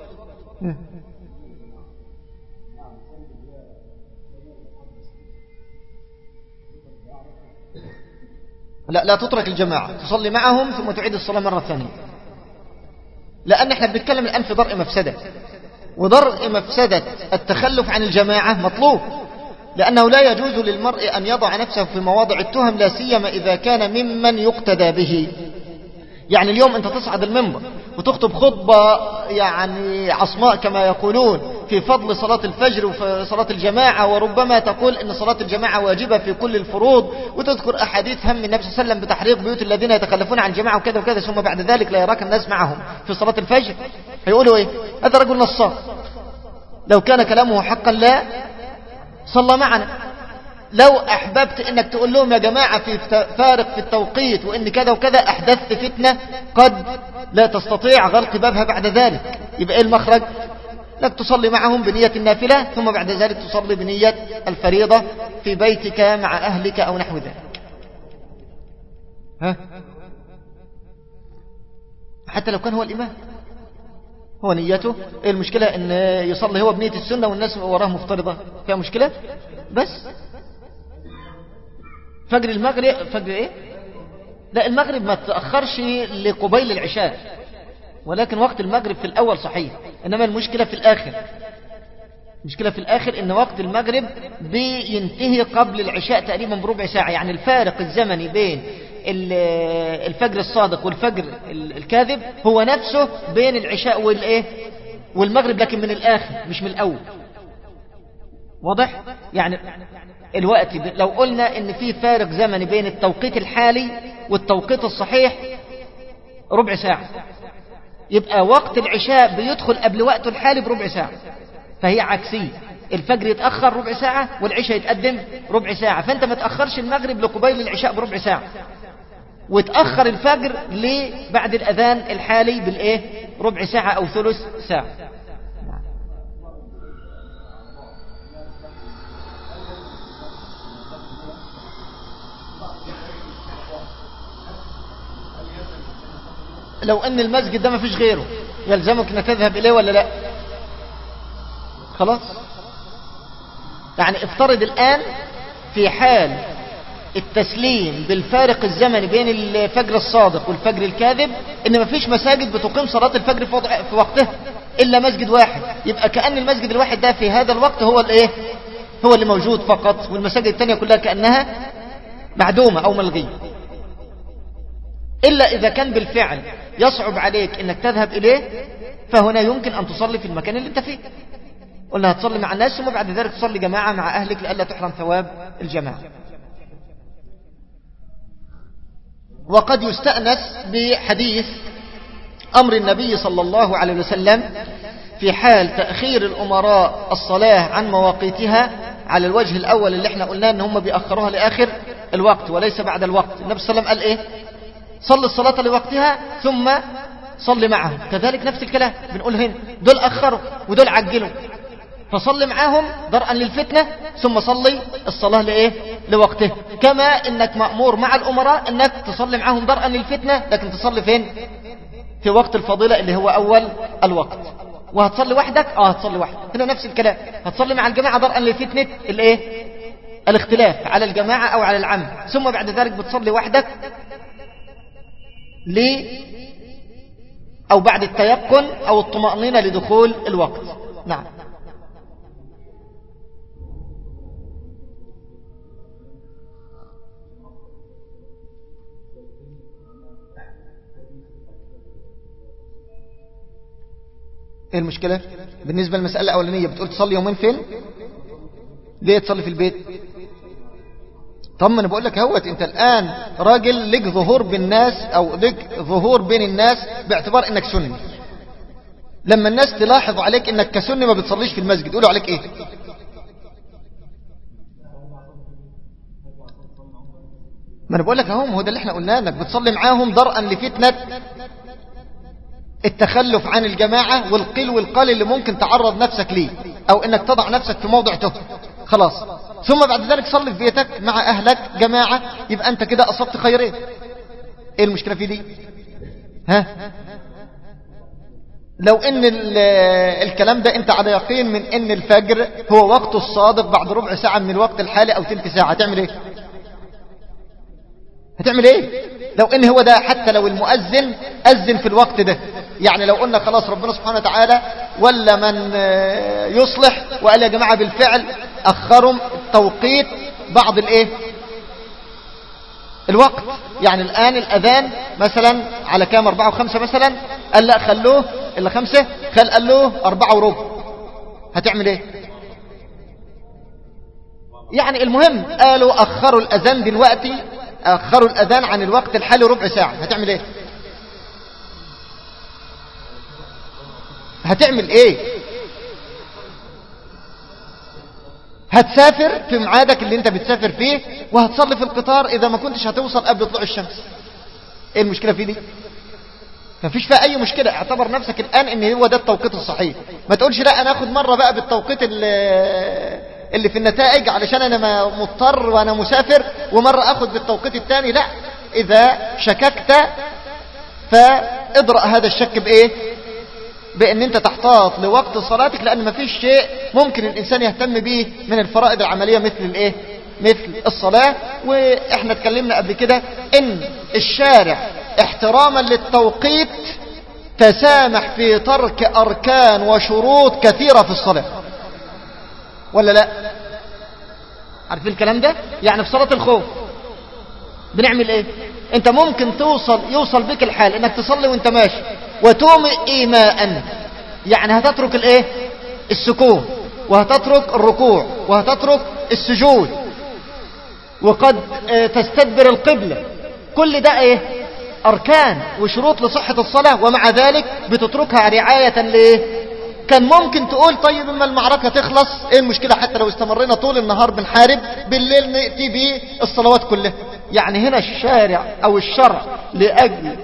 S1: لا لا تترك الجماعة، تصلي معهم ثم تعيد الصلاة مرة ثانية، لأن احنا بنتكلم الآن في درء مفسدة، ودرء مفسدة التخلف عن الجماعة مطلوب، لأنه لا يجوز للمرء أن يضع نفسه في مواضع التهم، لا سيما إذا كان ممن يقتدى به. يعني اليوم أنت تصعد المنبر وتخطب خطبة يعني عصماء كما يقولون في فضل صلاة الفجر وفي صلاة الجماعة، وربما تقول إن صلاة الجماعة واجبة في كل الفروض، وتذكر أحاديث هم النبي صلى الله عليه وسلم بتحريق بيوت الذين يتخلفون عن الجماعة وكذا وكذا، ثم بعد ذلك لا يراك الناس معهم في صلاة الفجر، هيقولوا إيه؟ هذا رجل نصاب، لو كان كلامه حقا لا صلى معنا. لو أحببت إنك تقول لهم يا جماعة في فارق في التوقيت وإن كذا وكذا، أحدثت فتنة قد لا تستطيع غلق بابها بعد ذلك، يبقى إيه المخرج؟ لك تصلي معهم بنية النافلة، ثم بعد ذلك تصلي بنية الفريضة في بيتك مع أهلك أو نحو ذلك. ها؟ حتى لو كان هو الإمام، هو نيته إيه المشكلة إن يصلي هو بنية السنة والناس وراه مفترضة؟ فيها مشكلة؟ بس فجر المغرب، فجر ايه؟ لا، المغرب ما تأخرش لقبيل العشاء، ولكن وقت المغرب في الأول صحيح، إنما المشكلة في الآخر.
S2: المشكلة في الآخر إن وقت المغرب بينتهي قبل العشاء تقريبا بربع ساعة، يعني الفارق الزمني بين الفجر الصادق والفجر الكاذب هو نفسه بين العشاء والإيه والمغرب، لكن من الآخر مش من الأول. واضح؟ يعني الوقت لو قلنا إن في فارق زمني بين التوقيت الحالي والتوقيت الصحيح ربع ساعة، يبقى وقت العشاء بيدخل قبل وقته الحالي بربع ساعة، فهي عكسية. الفجر يتأخر ربع ساعة والعشاء يتقدم ربع ساعة، فأنت ما تأخرش المغرب لقبيل العشاء بربع ساعة، وتأخر الفجر لبعد الأذان الحالي بالإيه ربع ساعة أو ثلث ساعة. لو أن المسجد ده ما فيش غيره يلزمك أن تذهب إليه ولا لا؟ خلاص. يعني افترض الآن في حال التسليم بالفارق الزمني بين الفجر الصادق والفجر الكاذب ان مفيش مساجد بتقيم صلاة الفجر في وقتها الا مسجد واحد، يبقى كأن المسجد الواحد ده في هذا الوقت هو الايه هو اللي موجود فقط، والمساجد التانية كلها كأنها معدومة او ملغية، الا اذا كان بالفعل يصعب عليك انك تذهب اليه، فهنا يمكن ان تصلي في المكان اللي انت فيه. قلنا هتصلي مع الناس ثم بعد ذلك تصلي جماعة مع اهلك لألا تحرم ثواب الجماعة. وقد يستأنس بحديث أمر النبي صلى الله عليه وسلم في حال تأخير الأمراء الصلاة عن مواقيتها على الوجه الأول اللي احنا قلنا ان هم بيأخروها لآخر الوقت وليس بعد الوقت. النبي صلى الله عليه وسلم قال ايه؟ صل الصلاة لوقتها ثم صل معهم. كذلك نفس الكلام بنقول هنا دول أخروا ودول عجلوا، فصل معاهم درءا للفتنة ثم صلي الصلاة لإيه؟ لوقته. كما إنك مأمور مع الأمراء إنك تصلي معاهم درءا للفتنة، لكن تصلي فين؟ في وقت الفضيلة اللي هو أول الوقت. وهتصلي وحدك؟ آه هتصلي وحدك. هنا نفس الكلام، هتصلي مع الجماعة درءا للفتنة الإيه؟ الاختلاف على الجماعة أو على العام، ثم بعد ذلك بتصلي وحدك ل أو بعد التيقن أو الطمأنينة لدخول الوقت. نعم. ايه المشكلة بالنسبة للمسألة الأولانية؟ بتقول تصلي يومين فين؟ ليه تصلي في البيت؟ طب ما انا بقول لك اهوت، انت الآن راجل لك ظهور بالناس او لك ظهور بين الناس باعتبار انك سني. لما الناس تلاحظ عليك انك كسني ما بتصليش في المسجد يقولوا عليك ايه؟ ما انا بقول لك اهو، هو ده اللي احنا قلناه، انك بتصلي معاهم درءا لفتنة التخلف عن الجماعة والقيل والقال اللي ممكن تعرض نفسك ليه، او انك تضع نفسك في موضع تهمة. خلاص، ثم بعد ذلك صلي في بيتك مع اهلك جماعة، يبقى انت كده اصبت خيرين. ايه المشكلة في دي؟ ها؟ لو ان الكلام ده انت على يقين من ان الفجر هو وقته الصادق بعد ربع ساعة من الوقت الحالي او تلت ساعة، هتعمل ايه؟ هتعمل ايه لو ان هو ده؟ حتى لو المؤذن اذن في الوقت ده، يعني لو قلنا خلاص ربنا سبحانه وتعالى ولا من يصلح وقال يا جماعة بالفعل اخروا توقيت بعض الايه الوقت، يعني الان الاذان مثلا على كام؟ اربعة وخمسة مثلا، قال لا خلوه الا خمسة، خل قال له اربعة وربع، هتعمل ايه؟ يعني المهم قالوا اخروا الاذان دلوقتي، اخروا الاذان عن الوقت الحالي ربع ساعة، هتعمل ايه؟ هتعمل ايه؟ هتسافر في ميعادك اللي انت بتسافر فيه، وهتصلي في القطار اذا ما كنتش هتوصل قبل طلوع الشمس. ايه المشكلة في دي؟ مفيش فيها اي مشكلة. اعتبر نفسك الان ان هو ده التوقيت الصحيح، ما تقولش لا انا اخد مرة بقى بالتوقيت اللي اللي في النتائج علشان انا مضطر وانا مسافر، ومرة اخد بالتوقيت الثاني. لا، اذا شككت فاضرأ هذا الشك بايه؟ بان انت تحتاط لوقت صلاتك، لان مفيش شيء ممكن الانسان يهتم به من الفرائض العملية مثل الايه؟ مثل الصلاة. واحنا اتكلمنا قبل كده ان الشارع احتراما للتوقيت تسامح في ترك اركان وشروط كثيرة في الصلاة. ولا لا؟ عارفين الكلام ده؟ يعني في صلاة الخوف بنعمل ايه؟ انت ممكن توصل يوصل بك الحال انك تصلي وانت ماشي وتومئ ايماء، يعني هتترك الايه؟ السكون، وهتترك الركوع، وهتترك السجود، وقد تستدبر القبلة. كل ده ايه؟ اركان وشروط لصحة الصلاة، ومع ذلك بتتركها رعاية ليه؟ كان ممكن تقول طيب اما المعركة تخلص ايه المشكلة، حتى لو استمرنا طول النهار بنحارب بالليل نأتي بالصلوات كلها. يعني هنا الشارع او الشرع لأجل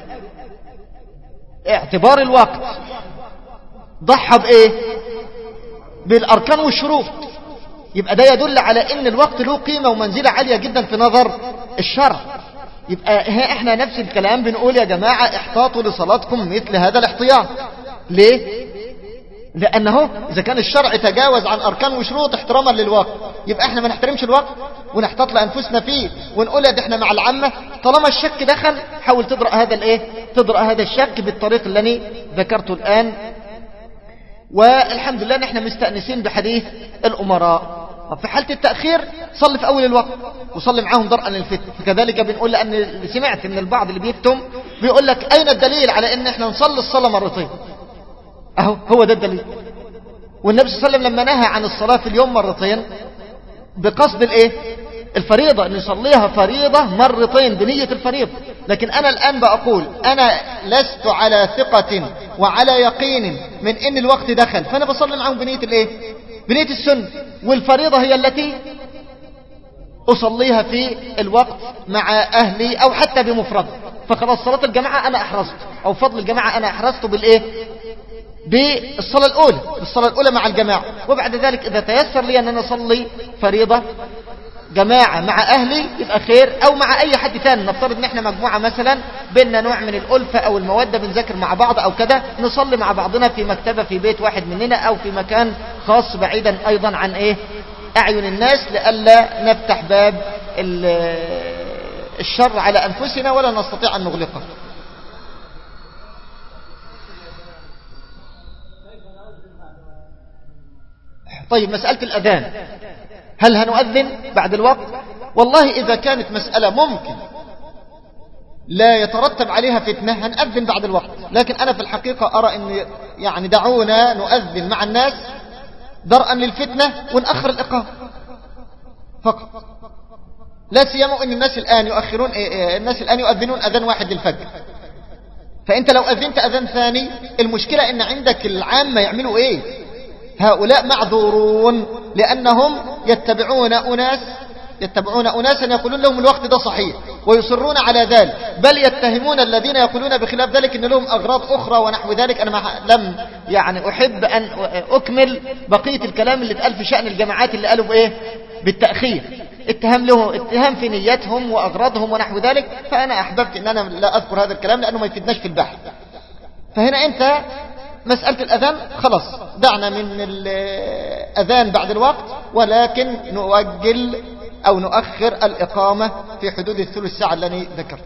S2: اعتبار الوقت ضحى بايه؟ بالاركان والشروط. يبقى ده يدل على ان الوقت له قيمة ومنزلة عالية جدا في نظر الشرع. يبقى احنا نفس الكلام بنقول يا جماعة احتاطوا لصلاتكم مثل هذا الاحتياط. ليه؟ لأنه إذا كان الشرع تجاوز عن أركان وشروط احتراما للوقت، يبقى احنا ما نحترمش الوقت ونحتاط لأنفسنا فيه ونقول ده احنا مع العامة. طالما الشك دخل حاول تدرأ هذا الايه؟ تدرأ هذا الشك بالطريق اللي ذكرته الآن. والحمد لله ان احنا مستأنسين بحديث الأمراء. في حالة التأخير صلي في أول الوقت وصلي معاهم درءا للفتن. فكذلك بنقول لأن سمعت من البعض اللي بيكتم بيقول لك أين الدليل على ان احنا نصلي الصلاة مرتين؟ اهو هو ده الدليل. والنبي صلى الله عليه وسلم لما نهى عن الصلاة في اليوم مرتين بقصد الايه؟ الفريضة، ان يصليها فريضة مرتين بنية الفريضة. لكن انا الان بقول انا لست على ثقة وعلى يقين من ان الوقت دخل، فانا بصلي معهم بنية الايه؟ بنية السنة. والفريضة هي التي اصليها في الوقت مع اهلي او حتى بمفرد. فخلاص صلاة الجماعة انا احرزت، او فضل الجماعة انا احرزته بالايه؟ بالصلاة الأولى، بالصلاة الأولى مع الجماعة. وبعد ذلك إذا تيسر لي أن أنا أصلي فريضة جماعة مع أهلي يبقى خير، أو مع أي حد ثاني. نفترض إن إحنا مجموعة مثلا بيننا نوع من الألفة أو المودة بنذاكر مع بعض أو كذا، نصلي مع بعضنا في مكتبة في بيت واحد مننا أو في مكان خاص بعيدا أيضا عن إيه؟ أعين الناس، لئلا نفتح باب الشر على أنفسنا ولا نستطيع أن نغلقه. طيب مسألة الأذان، هل هنؤذن بعد الوقت؟ والله إذا كانت مسألة ممكن لا يترتب عليها فتنة هنأذن بعد الوقت. لكن أنا في الحقيقة أرى أن يعني دعونا نؤذن مع الناس درءا للفتنة ونأخر الإقامة فقط. لا سيما أن الناس الآن يؤخرون الناس الآن يؤذنون أذان واحد للفجر، فأنت لو أذنت أذان ثاني المشكلة أن عندك العامة يعملوا إيه؟ هؤلاء معذورون لأنهم يتبعون أناس يتبعون أناسا يقولون لهم الوقت ده صحيح ويصرون على ذلك، بل يتهمون الذين يقولون بخلاف ذلك إن لهم أغراض أخرى ونحو ذلك. أنا لم يعني أحب أن أكمل بقية الكلام اللي اتقال في شأن الجماعات اللي قالوا بإيه؟ بالتأخير. اتهام له اتهام في نيتهم وأغراضهم ونحو ذلك، فأنا أحببت أن أنا لا أذكر هذا الكلام لأنه ما يفيدناش في البحث. فهنا أنت مسألة الأذان خلاص دعنا من الأذان بعد الوقت، ولكن نؤجل أو نؤخر الإقامة في حدود الثلث ساعة التي ذكرت.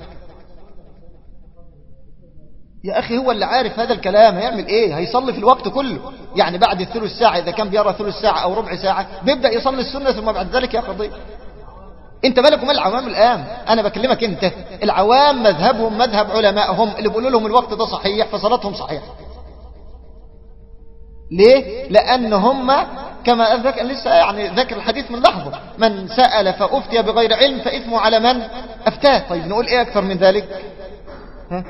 S2: يا أخي هو اللي عارف هذا الكلام هيعمل إيه؟ هيصلي في الوقت كله. يعني بعد الثلث ساعة إذا كان بيرى ثلث ساعة أو ربع ساعة بيبدأ يصلي السنة ثم بعد ذلك يقضي. انت مالك ومال العوام الآن؟ أنا بكلمك انت. العوام مذهبهم مذهب علمائهم اللي بيقولوا لهم الوقت ده صحيح فصلاتهم صحيح. ليه؟ لأن هم كما أذكر لسه يعني ذكر الحديث من لحظة، من سأل فأفتي بغير علم فإثمه على من أفتاه. طيب نقول إيه أكثر من ذلك؟ ها؟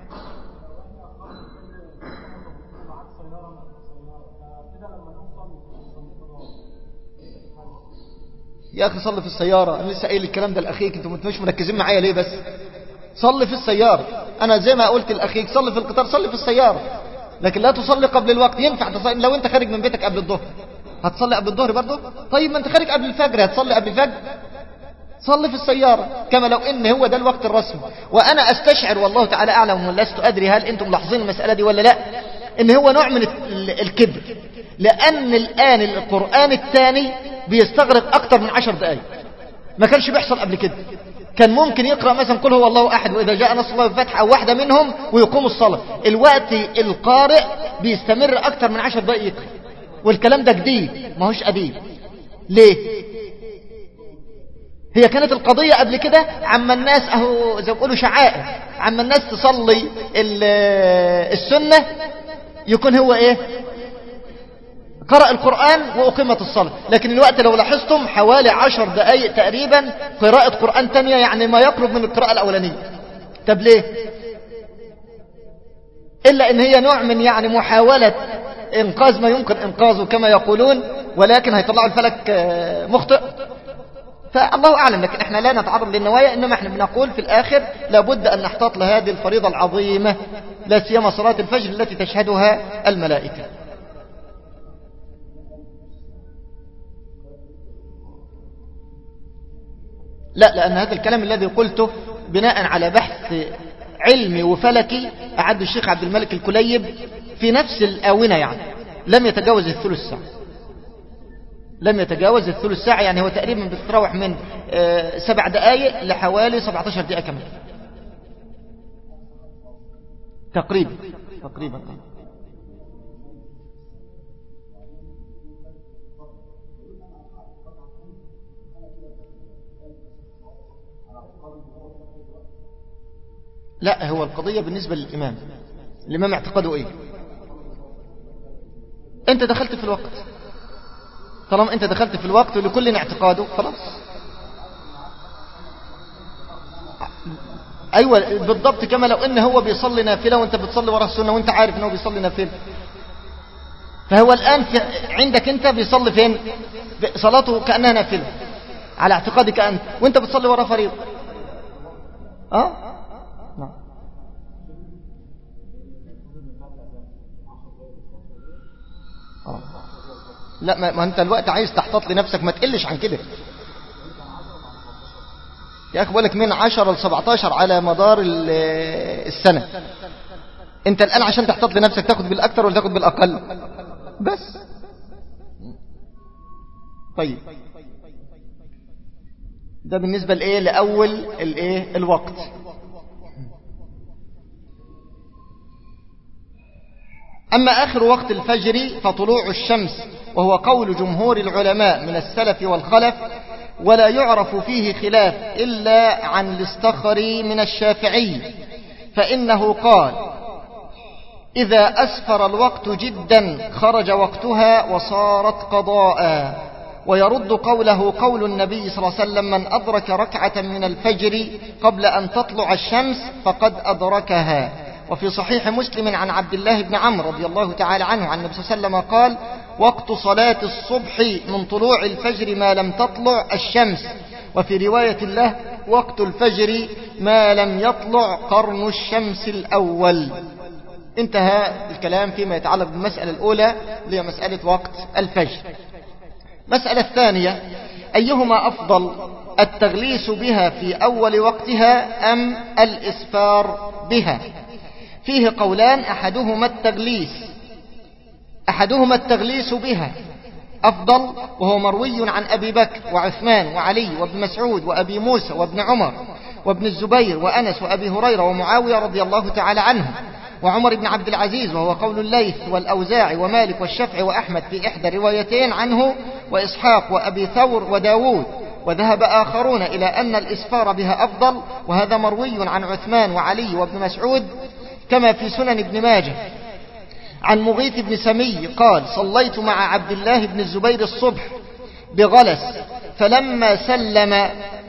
S2: يا أخي صلي في السيارة. أنا لسه قايل الكلام ده لأخيك، أنتم مش مركزين معايا ليه؟ بس صلي في السيارة. أنا زي ما قلت لأخيك صلي في القطار، صلي في السيارة، لكن لا تصلي قبل الوقت. ينفع تصلي لو انت خارج من بيتك قبل الظهر، هتصلي قبل الظهر برضه؟ طيب ما انت خارج قبل الفجر، هتصلي قبل الفجر؟ صلي في السيارة كما لو ان هو ده الوقت الرسمي. وانا استشعر والله تعالى اعلم ولست ادري هل انتم ملاحظين المسألة دي ولا لا، ان هو نوع من الكبر. لان الان القرآن الثاني بيستغرق اكتر من عشر دقائق، ما كانش بيحصل قبل كده. كان ممكن يقرأ مثلا قل هو الله أحد وإذا جاء نصر الله والفتح أو واحدة منهم ويقوم الصلاة. الوقت القارئ بيستمر أكتر من عشر دقائق، والكلام ده جديد ما هوش قديم. ليه؟ هي كانت القضية قبل كده عما الناس اهو زي ما بيقولوا شعائر، عما الناس تصلي السنة يكون هو ايه؟ قرأ القرآن وأقيمت الصلاة. لكن الوقت لو لاحظتم حوالي عشر دقائق تقريبا قراءة قرآن تانية، يعني ما يقرب من القراءة الأولانية. طب ليه؟ إلا إن هي نوع من يعني محاولة إنقاذ ما يمكن إنقاذه كما يقولون، ولكن هيطلعوا الفلك مخطئ، فالله أعلم. لكن احنا لا نتعرض للنوايا، إنما احنا بنقول في الآخر لابد أن نحتاط لهذه الفريضة العظيمة، لا سيما صلاة الفجر التي تشهدها الملائكة. لا، لأن هذا الكلام الذي قلته بناء على بحث علمي وفلكي أعد الشيخ عبد الملك الكليب في نفس الآونة، يعني لم يتجاوز الثلث ساعة، لم يتجاوز الثلث ساعة، يعني هو تقريبا بتتراوح من سبع دقائق لحوالي سبعة عشر دقيقة كمان تقريبا تقريبا لا، هو القضية بالنسبة للإمام، الإمام اعتقاده إيه؟ أنت دخلت في الوقت، طالما أنت دخلت في الوقت ولكل اعتقاده خلاص. أيوة بالضبط، كما لو أنه هو بيصلي نافلة وأنت بتصلي وراء السنة وأنت عارف أنه بيصلي نافلة، فهو الآن في عندك أنت بيصلي فين؟ صلاته كأنها نافلة على اعتقادك أنت، وأنت بتصلي وراء فريضة. أه؟ نعم. أه. لا، ما أنت الوقت عايز تحتاط لنفسك، ما تقلش عن كده يا أخي. بقولك من عشرة لسبعتاشر على مدار السنة. أنت الآن عشان تحتاط لنفسك تاخد بالأكثر ولا تاخد بالأقل بس. طيب ده بالنسبة لإيه؟ لأول الإيه؟ الوقت. أما آخر وقت الفجر فطلوع الشمس، وهو قول جمهور العلماء من السلف والخلف، ولا يعرف فيه خلاف إلا عن الاستخري من الشافعي، فإنه قال: إذا أسفر الوقت جدا خرج وقتها وصارت قضاء. ويرد قوله قول النبي صلى الله عليه وسلم: من أدرك ركعة من الفجر قبل أن تطلع الشمس فقد أدركها. وفي صحيح مسلم عن عبد الله بن عمرو رضي الله تعالى عنه عن النبي صلى الله عليه وسلم قال: وقت صلاة الصبح من طلوع الفجر ما لم تطلع الشمس. وفي رواية الله: وقت الفجر ما لم يطلع قرن الشمس الأول. انتهى الكلام فيما يتعلق بالمسألة الأولى اللي هي مسألة وقت الفجر. مسألة الثانية: أيهما أفضل، التغليس بها في أول وقتها أم الإسفار بها؟ فيه قولان، أحدهما التغليس أحدهما التغليس بها أفضل، وهو مروي عن أبي بكر وعثمان وعلي وابن مسعود وأبي موسى وابن عمر وابن الزبير وأنس وأبي هريرة ومعاوية رضي الله تعالى عنهم، وعمر بن عبد العزيز، وهو قول الليث والأوزاعي ومالك والشافعي وأحمد في إحدى الروايتين عنه، وإسحاق وأبي ثور وداود. وذهب آخرون إلى أن الإسفار بها أفضل، وهذا مروي عن عثمان وعلي وابن مسعود، كما في سنن ابن ماجه عن مغيث بن سمي قال: صليت مع عبد الله بن الزبير الصبح بغلس، فلما سلم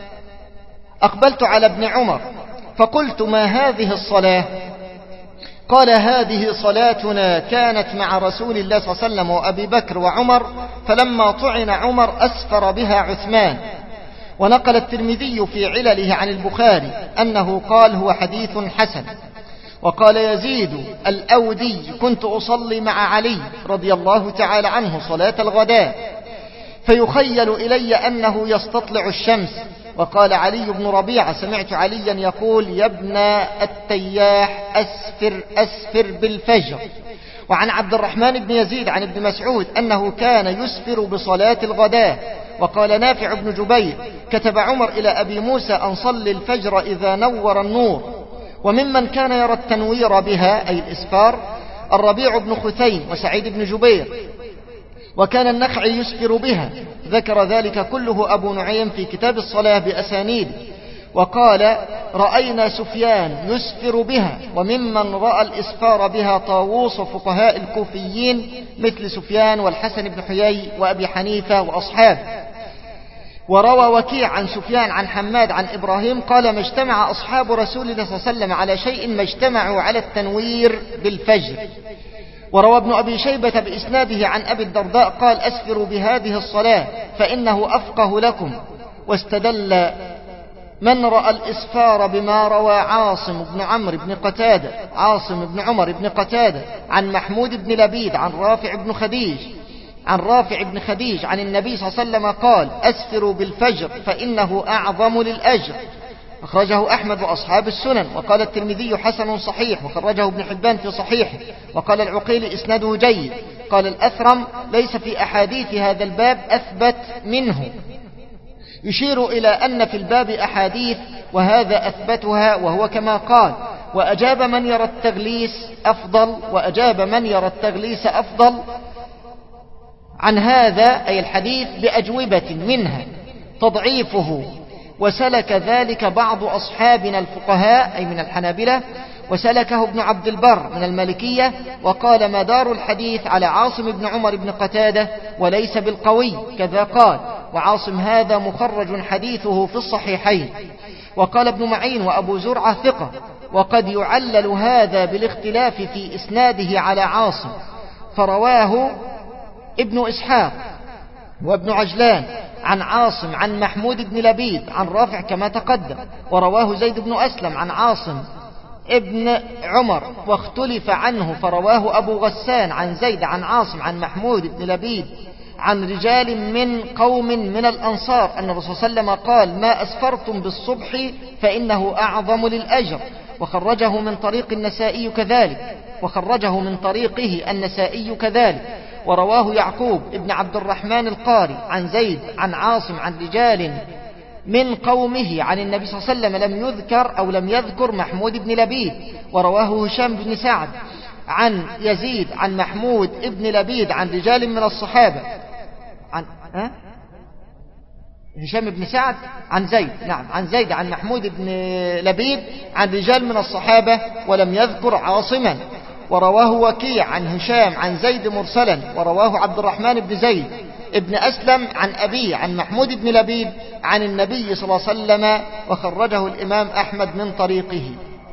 S2: أقبلت على ابن عمر فقلت: ما هذه الصلاة؟ قال: هذه صلاتنا كانت مع رسول الله صلى الله عليه وسلم وأبي بكر وعمر، فلما طعن عمر أسفر بها عثمان. ونقل الترمذي في علله عن البخاري أنه قال: هو حديث حسن. وقال يزيد الأودي: كنت أصلي مع علي رضي الله تعالى عنه صلاة الغداء، فيخيل إلي أنه يستطلع الشمس. وقال علي بن ربيعة: سمعت عليا يقول: يا ابن التياح أسفر أسفر بالفجر. وعن عبد الرحمن بن يزيد عن ابن مسعود أنه كان يسفر بصلاة الغداء. وقال نافع بن جبير: كتب عمر إلى أبي موسى أن صلي الفجر إذا نور النور. وممن كان يرى التنوير بها أي الإسفار الربيع بن خثيم وسعيد بن جبير وكان النخعي يسفر بها. ذكر ذلك كله أبو نعيم في كتاب الصلاة بأسانيد. وقال رأينا سفيان يسفر بها، وممن رأى الإسفار بها طاووس فقهاء الكوفيين مثل سفيان والحسن بن حيي وأبي حنيفة وأصحاب. وروى وكيع عن سفيان عن حماد عن إبراهيم قال ما اجتمع أصحاب رسول الله صلى الله عليه وسلم على شيء ما اجتمعوا على التنوير بالفجر. وروى ابن أبي شيبة بإسناده عن أبي الدرداء قال أسفروا بهذه الصلاة فإنه أفقه لكم. واستدل من رأى الإسفار بما روى عاصم بن عمرو بن قتادة عاصم بن عمر بن قتادة عن محمود بن لبيد عن رافع بن خديج عن رافع بن خديج عن النبي صلى الله عليه وسلم قال أسفروا بالفجر فإنه أعظم للأجر. أخرجه أحمد وأصحاب السنن. وقال الترمذي حسن صحيح، وخرجه ابن حبان في صحيحه. وقال العقيلي إسناده جيد. قال الأثرم ليس في أحاديث هذا الباب أثبت منه، يشير إلى أن في الباب أحاديث وهذا أثبتها، وهو كما قال. وأجاب من يرى التغليس أفضل وأجاب من يرى التغليس أفضل عن هذا أي الحديث بأجوبة منها تضعيفه، وسلك ذلك بعض أصحابنا الفقهاء أي من الحنابلة، وسلكه ابن عبد البر من المالكية، وقال مدار الحديث على عاصم بن عمر بن قتادة وليس بالقوي، كذا قال. وعاصم هذا مخرج حديثه في الصحيحين. وقال ابن معين وأبو زرعة ثقة. وقد يعلل هذا بالاختلاف في إسناده على عاصم، فرواه ابن إسحاق وابن عجلان عن عاصم عن محمود بن لبيد عن رافع كما تقدم. ورواه زيد بن أسلم عن عاصم ابن عمر واختلف عنه، فرواه أبو غسان عن زيد عن عاصم عن محمود بن لبيد عن رجال من قوم من الأنصار أن الرسول صلى الله عليه وسلم قال ما أسفرتم بالصبح فإنه أعظم للأجر. وخرجه من طريق النسائي كذلك وخرجه من طريقه النسائي كذلك. ورواه يعقوب ابن عبد الرحمن القاري عن زيد عن عاصم عن رجال من قومه عن النبي صلى الله عليه وسلم لم يذكر أو لم يذكر محمود بن لبيد. ورواه هشام بن سعد عن يزيد عن محمود ابن لبيد عن رجال من الصحابة عن ها؟ هشام بن سعد عن زيد نعم عن زيد عن محمود بن لبيد عن رجال من الصحابة ولم يذكر عاصما. ورواه وكيع عن هشام عن زيد مرسلا. ورواه عبد الرحمن بن زيد ابن أسلم عن أبيه عن محمود بن لبيد عن النبي صلى الله عليه وسلم. وخرجه الإمام أحمد من طريقه.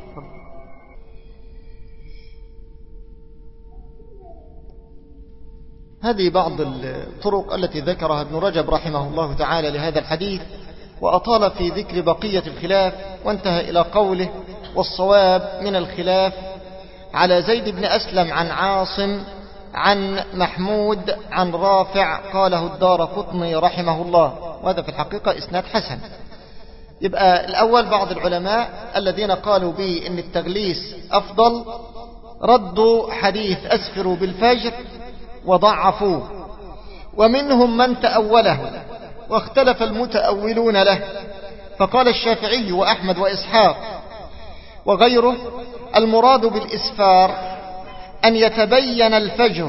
S1: هذه بعض الطرق التي ذكرها ابن رجب رحمه الله تعالى لهذا الحديث، وأطال في ذكر بقية الخلاف وانتهى إلى قوله والصواب من الخلاف على زيد بن أسلم عن عاصم عن محمود عن رافع قاله الدارقطني رحمه الله، وهذا في الحقيقة إسناد حسن. يبقى الأول بعض العلماء الذين قالوا به إن التغليس أفضل ردوا حديث أسفروا بالفجر وضعفوه، ومنهم من تأوله واختلف المتأولون له. فقال الشافعي وأحمد وإسحاق وغيره المراد بالإسفار أن يتبين الفجر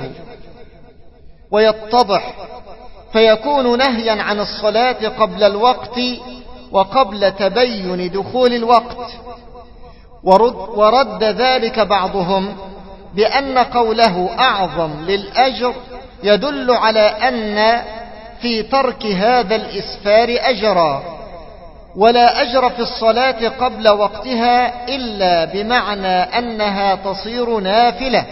S1: ويتضح فيكون نهيا عن الصلاة قبل الوقت وقبل تبين دخول الوقت. ورد, ورد ذلك بعضهم بأن قوله أعظم للأجر يدل على أن في ترك هذا الإسفار أجرا، ولا أجر في الصلاة قبل وقتها إلا بمعنى أنها تصير نافلة.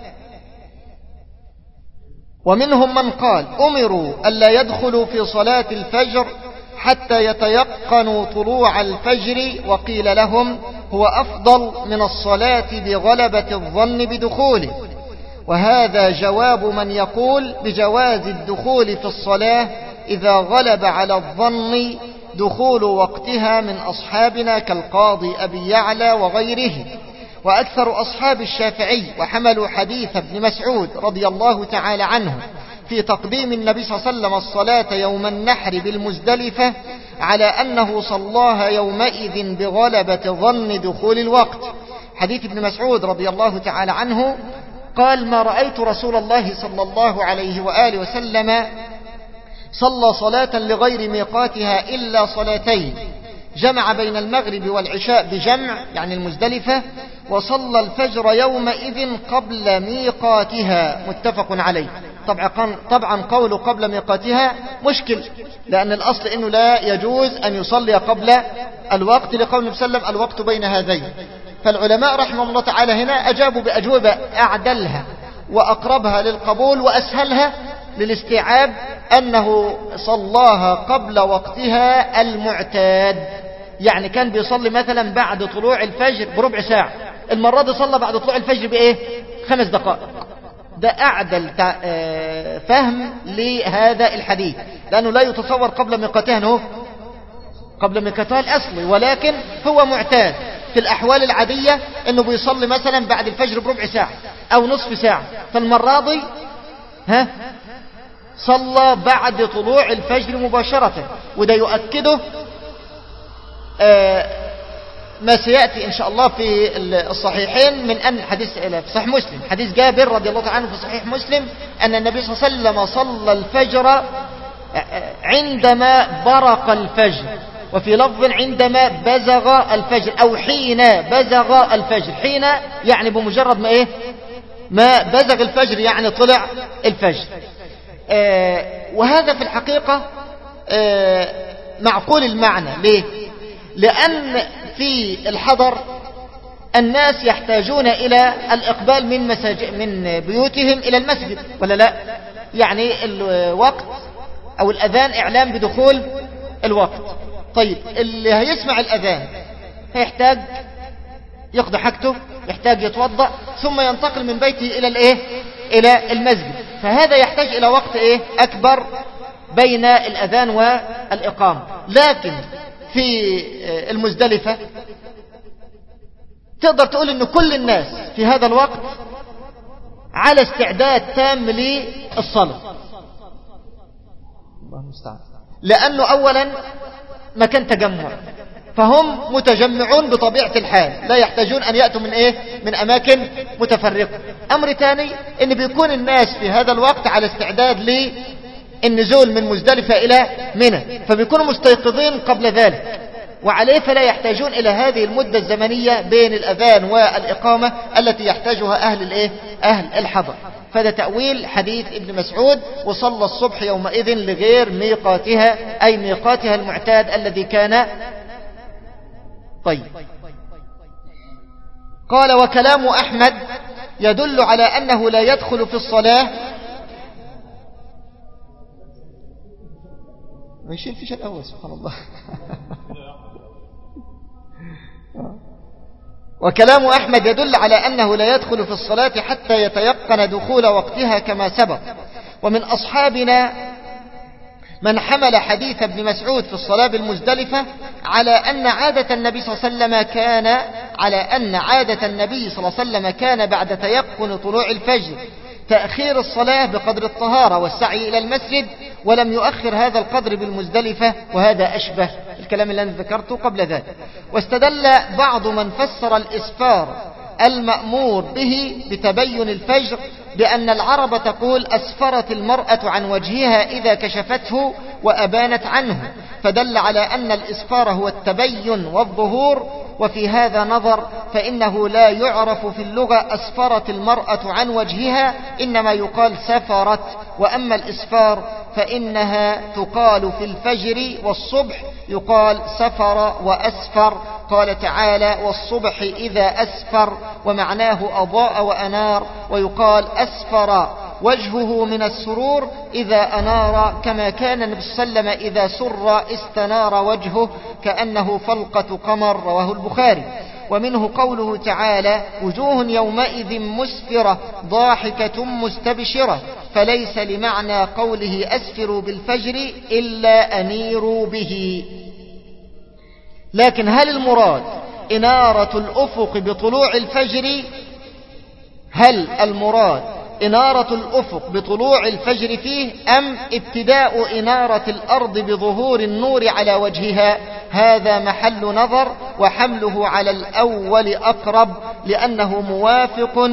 S1: ومنهم من قال أمروا ألا يدخلوا في صلاة الفجر حتى يتيقنوا طلوع الفجر، وقيل لهم هو أفضل من الصلاة بغلبة الظن بدخوله. وهذا جواب من يقول بجواز الدخول في الصلاة إذا غلب على الظن دخول وقتها من أصحابنا كالقاضي أبي يعلى وغيره. وأكثر أصحاب الشافعي وحملوا حديث ابن مسعود رضي الله تعالى عنه في تقديم النبي صلى الله عليه وسلم الصلاة يوم النحر بالمزدلفة على أنه صلاها يومئذ بغلبة ظن دخول الوقت. حديث ابن مسعود رضي الله تعالى عنه
S2: قال ما رأيت رسول الله صلى الله عليه وآله وسلم صلى صلاة لغير ميقاتها إلا صلاتين، جمع بين المغرب والعشاء بجمع يعني المزدلفة، وصلى الفجر يومئذ قبل ميقاتها، متفق عليه. طبعا طبعا قول قبل ميقاتها مشكل، لأن الأصل أنه لا يجوز أن يصلي قبل الوقت، لقول النبي صلى الله عليه وسلم الوقت بين هذين. فالعلماء رحمهم الله تعالى هنا أجابوا بأجوبة أعدلها وأقربها للقبول وأسهلها للاستيعاب، أنه صلاها قبل وقتها المعتاد. يعني كان بيصلي مثلا بعد طلوع الفجر بربع ساعة، المرة دي صلى بعد طلوع الفجر بإيه؟ خمس دقائق. ده أعدل فهم لهذا الحديث، لأنه لا يتصور قبل ميقاتها أنه قبل ميقاتها الأصلي، ولكن هو معتاد في الأحوال العادية أنه بيصلي مثلا بعد الفجر بربع ساعة أو نصف ساعة، فالمرة دي ها صلى بعد طلوع الفجر مباشرة. وده يؤكده آه ما سيأتي إن شاء الله في الصحيحين من أن حديث في صحيح مسلم، حديث جابر رضي الله عنه في صحيح مسلم، أن النبي صلى الله عليه وسلم صلى الفجر عندما برق الفجر، وفي لفظ عندما بزغ الفجر أو حين بزغ الفجر. حين يعني بمجرد ما إيه ما بزغ الفجر يعني طلع الفجر. آه وهذا في الحقيقة آه معقول المعنى. ليه؟ لأن في الحضر الناس يحتاجون إلى الإقبال من مساجد من بيوتهم إلى المسجد ولا لا؟ يعني الوقت أو الأذان إعلام بدخول الوقت. طيب اللي هيسمع الأذان هيحتاج يقضي حاجته، يحتاج يتوضأ، ثم ينتقل من بيته إلى الإيه؟ إلى المسجد. فهذا يحتاج إلى وقت إيه؟ أكبر بين الأذان والإقامة. لكن في المزدلفة تقدر تقول إن كل الناس في هذا الوقت على استعداد تام للصلاة، الله المستعان، لأنه أولا مكان تجمع، فهم متجمعون بطبيعة الحال، لا يحتاجون أن يأتوا من إيه؟ من أماكن متفرقة. أمر ثاني إن بيكون الناس في هذا الوقت على استعداد للنزول من مزدلفة إلى منى، فبيكونوا مستيقظين قبل ذلك، وعليه فلا يحتاجون إلى هذه المدة الزمنية بين الأذان والإقامة التي يحتاجها أهل الإيه؟ أهل الحضر. فهذا تأويل حديث ابن مسعود وصلى الصبح يومئذ لغير ميقاتها، أي ميقاتها المعتاد الذي كان. طيب، قال وكلام أحمد يدل على أنه لا يدخل في الصلاة ماشي الفيش الأول سبحان الله وكلام أحمد يدل على أنه لا يدخل في الصلاة حتى يتيقن دخول وقتها كما سبق. ومن أصحابنا من حمل حديث ابن مسعود في الصلاة بالمزدلفة على أن عادة النبي صلى الله عليه وسلم كان على أن عادة النبي صلى الله عليه وسلم كان بعد تيقن طلوع الفجر تأخير الصلاة بقدر الطهارة والسعي إلى المسجد، ولم يؤخر هذا القدر بالمزدلفة، وهذا أشبه الكلام اللي أنا ذكرته قبل ذلك. واستدل بعض من فسر الإسفار المأمور به بتبين الفجر بأن العرب تقول أسفرت المرأة عن وجهها إذا كشفته وأبانت عنه، فدل على أن الإسفار هو التبين والظهور. وفي هذا نظر، فإنه لا يعرف في اللغة أسفرت المرأة عن وجهها، إنما يقال سفرت. وأما الإسفار فإنها تقال في الفجر والصبح، يقال سفر وأسفر. قال تعالى والصبح إذا أسفر، ومعناه أضاء وأنار. ويقال أسفر وجهه من السرور إذا أنار، كما كان النبي صلى الله عليه وسلم إذا سر استنار وجهه كأنه فلقة قمر، رواه البخاري. ومنه قوله تعالى وجوه يومئذ مسفرة ضاحكة مستبشرة، فليس لمعنى قوله أسفروا بالفجر إلا أنيروا به. لكن هل المراد إنارة الأفق بطلوع الفجر؟ هل المراد إنارة الأفق بطلوع الفجر فيه، أم ابتداء إنارة الأرض بظهور النور على وجهها؟ هذا محل نظر، وحمله على الأول أقرب، لأنه موافق في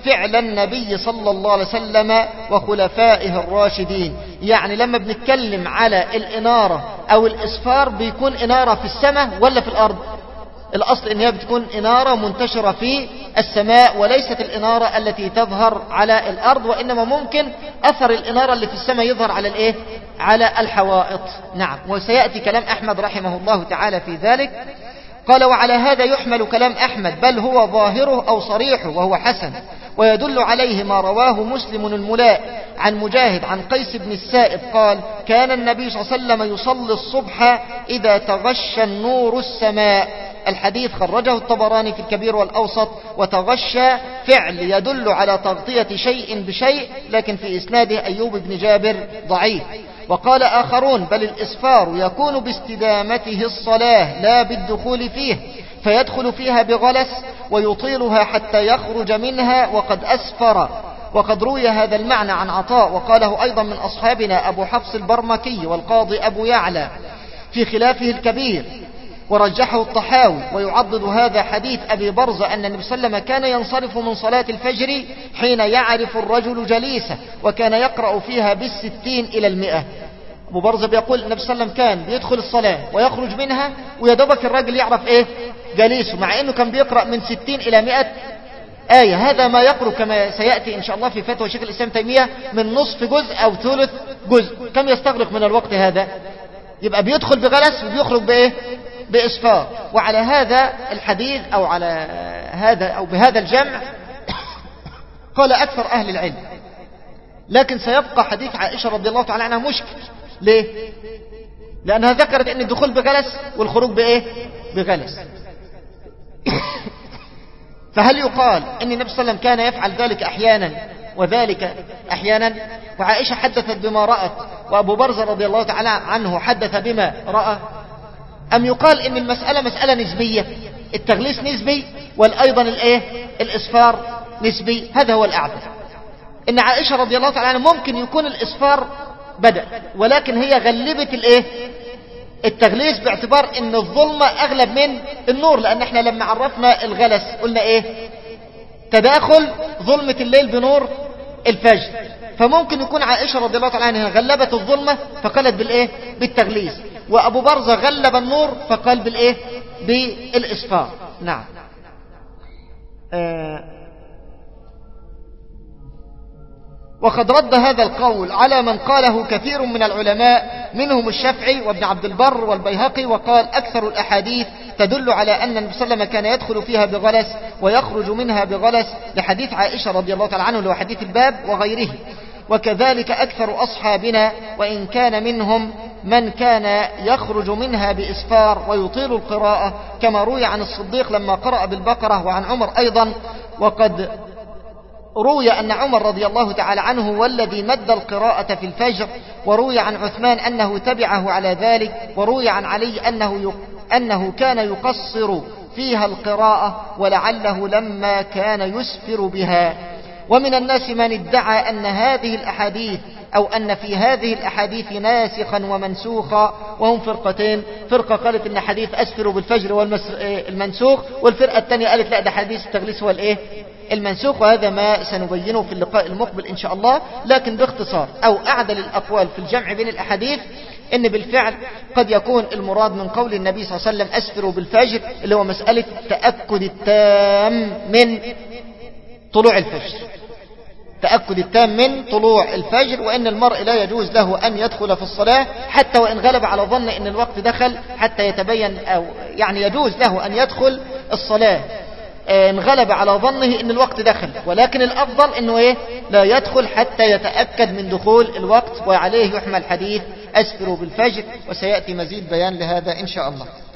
S2: فعل النبي صلى الله عليه وسلم وخلفائه الراشدين. يعني لما بنتكلم على الإنارة أو الإسفار بيكون إنارة في السماء ولا في الأرض؟ الأصل إنها بتكون إنارة منتشرة في السماء وليست الإنارة التي تظهر على الأرض، وإنما ممكن أثر الإنارة اللي في السماء يظهر على الإيه؟ على الحوائط. نعم، وسيأتي كلام أحمد رحمه الله تعالى في ذلك. قال: وعلى هذا يحمل كلام أحمد، بل هو ظاهره أو صريحه وهو حسن، ويدل عليه ما رواه مسلم الملاء عن مجاهد عن قيس بن السائب قال: كان النبي صلى الله عليه وسلم يصلي الصبح إذا تغشى النور السماء. الحديث خرجه الطبراني في الكبير والأوسط. وتغشى فعل يدل على تغطية شيء بشيء، لكن في إسناده أيوب بن جابر ضعيف. وقال آخرون: بل الإسفار يكون باستدامته الصلاة لا بالدخول فيه، فيدخل فيها بغلس ويطيلها حتى يخرج منها، وقد أسفر. وقد روي هذا المعنى عن عطاء، وقاله أيضا من أصحابنا أبو حفص البرمكي والقاضي أبو يعلى في خلافه الكبير، ورجحه الطحاوي. ويعضد هذا حديث أبي برزة أن النبي صلى الله عليه وسلم كان ينصرف من صلاة الفجر حين يعرف الرجل جليسه، وكان يقرأ فيها بالستين إلى المئة. أبو برزة بيقول النبي صلى الله عليه وسلم كان بيدخل الصلاة ويخرج منها ويدبك الرجل يعرف إيه؟ جليسه، مع أنه كان بيقرأ من ستين إلى مئة آية. هذا ما يقرأ كما سيأتي إن شاء الله في فتوى شيخ الإسلام تيمية من نصف جزء أو ثلث جزء. كم يستغرق من الوقت هذا؟ يبقى بيدخل بغلس وبيخرج بإيه؟ بإسفار. وعلى هذا الحديث أو على هذا أو بهذا الجمع قال أكثر أهل العلم. لكن سيبقى حديث عائشة رضي الله تعالى عنها مشكل. ليه؟ لأنها ذكرت أن الدخول بغلس والخروج بإيه؟ بغلس. فهل يقال أن النبي صلى الله عليه وسلم كان يفعل ذلك أحيانا وذلك أحيانا؟ وعائشة حدثت بما رأت، وأبو برزة رضي الله تعالى عنه حدث بما رأى؟ أم يقال إن المسألة مسألة نسبية، التغليس نسبي والأيضا الإيه؟ الإسفار نسبي؟ هذا هو الأعظم. إن عائشة رضي الله تعالى عنها ممكن يكون الإسفار بدأ، ولكن هي غلبت الإيه؟ التغليس، باعتبار إن الظلمة أغلب من النور. لأن احنا لما عرفنا الغلس قلنا إيه؟ تداخل ظلمة الليل بنور الفجر. فممكن يكون عائشة رضي الله تعالى عنها غلبت الظلمة فقالت بالإيه؟ بالتغليس، وأبو برزة غلب النور فقال بالإيه؟ بالإسفار. نعم. آه وقد رد هذا القول على من قاله كثير من العلماء منهم الشافعي وابن عبد البر والبيهقي، وقال أكثر الأحاديث تدل على أن النبي صلى الله عليه وسلم كان يدخل فيها بغلس ويخرج منها بغلس، لحديث عائشة رضي الله تعالى عنه وحديث الباب وغيره. وكذلك أكثر أصحابنا، وإن كان منهم من كان يخرج منها بإسفار ويطيل القراءة، كما روي عن الصديق لما قرأ بالبقرة، وعن عمر أيضا. وقد روي أن عمر رضي الله تعالى عنه والذي مد القراءة في الفجر، وروي عن عثمان أنه تبعه على ذلك، وروي عن علي أنه, أنه كان يقصر فيها القراءة، ولعله لما كان يسفر بها. ومن الناس من ادعى أن هذه الأحاديث أو أن في هذه الأحاديث ناسخا ومنسوخا، وهم فرقتين: فرقة قالت إن حديث أسفر بالفجر والمنسوخ، والفرقة الثانية قالت لا، ده حديث التغليس هو الإيه؟ المنسوخ. وهذا ما سنبينه في اللقاء المقبل إن شاء الله. لكن باختصار أو أعدل الأقوال في الجمع بين الأحاديث إن بالفعل قد يكون المراد من قول النبي صلى الله عليه وسلم أسفروا بالفجر اللي هو مسألة تأكد التام من طلوع الفجر، تأكد التام من طلوع الفجر، وأن المرء لا يجوز له أن يدخل في الصلاة حتى وإن غلب على ظن أن الوقت دخل، حتى يتبين، أو يعني يجوز له أن يدخل الصلاة إن غلب على ظنه أن الوقت دخل، ولكن الأفضل أنه إيه؟ لا يدخل حتى يتأكد من دخول الوقت. وعليه يحمل حديث أسفروا بالفجر، وسيأتي مزيد بيان لهذا إن شاء الله.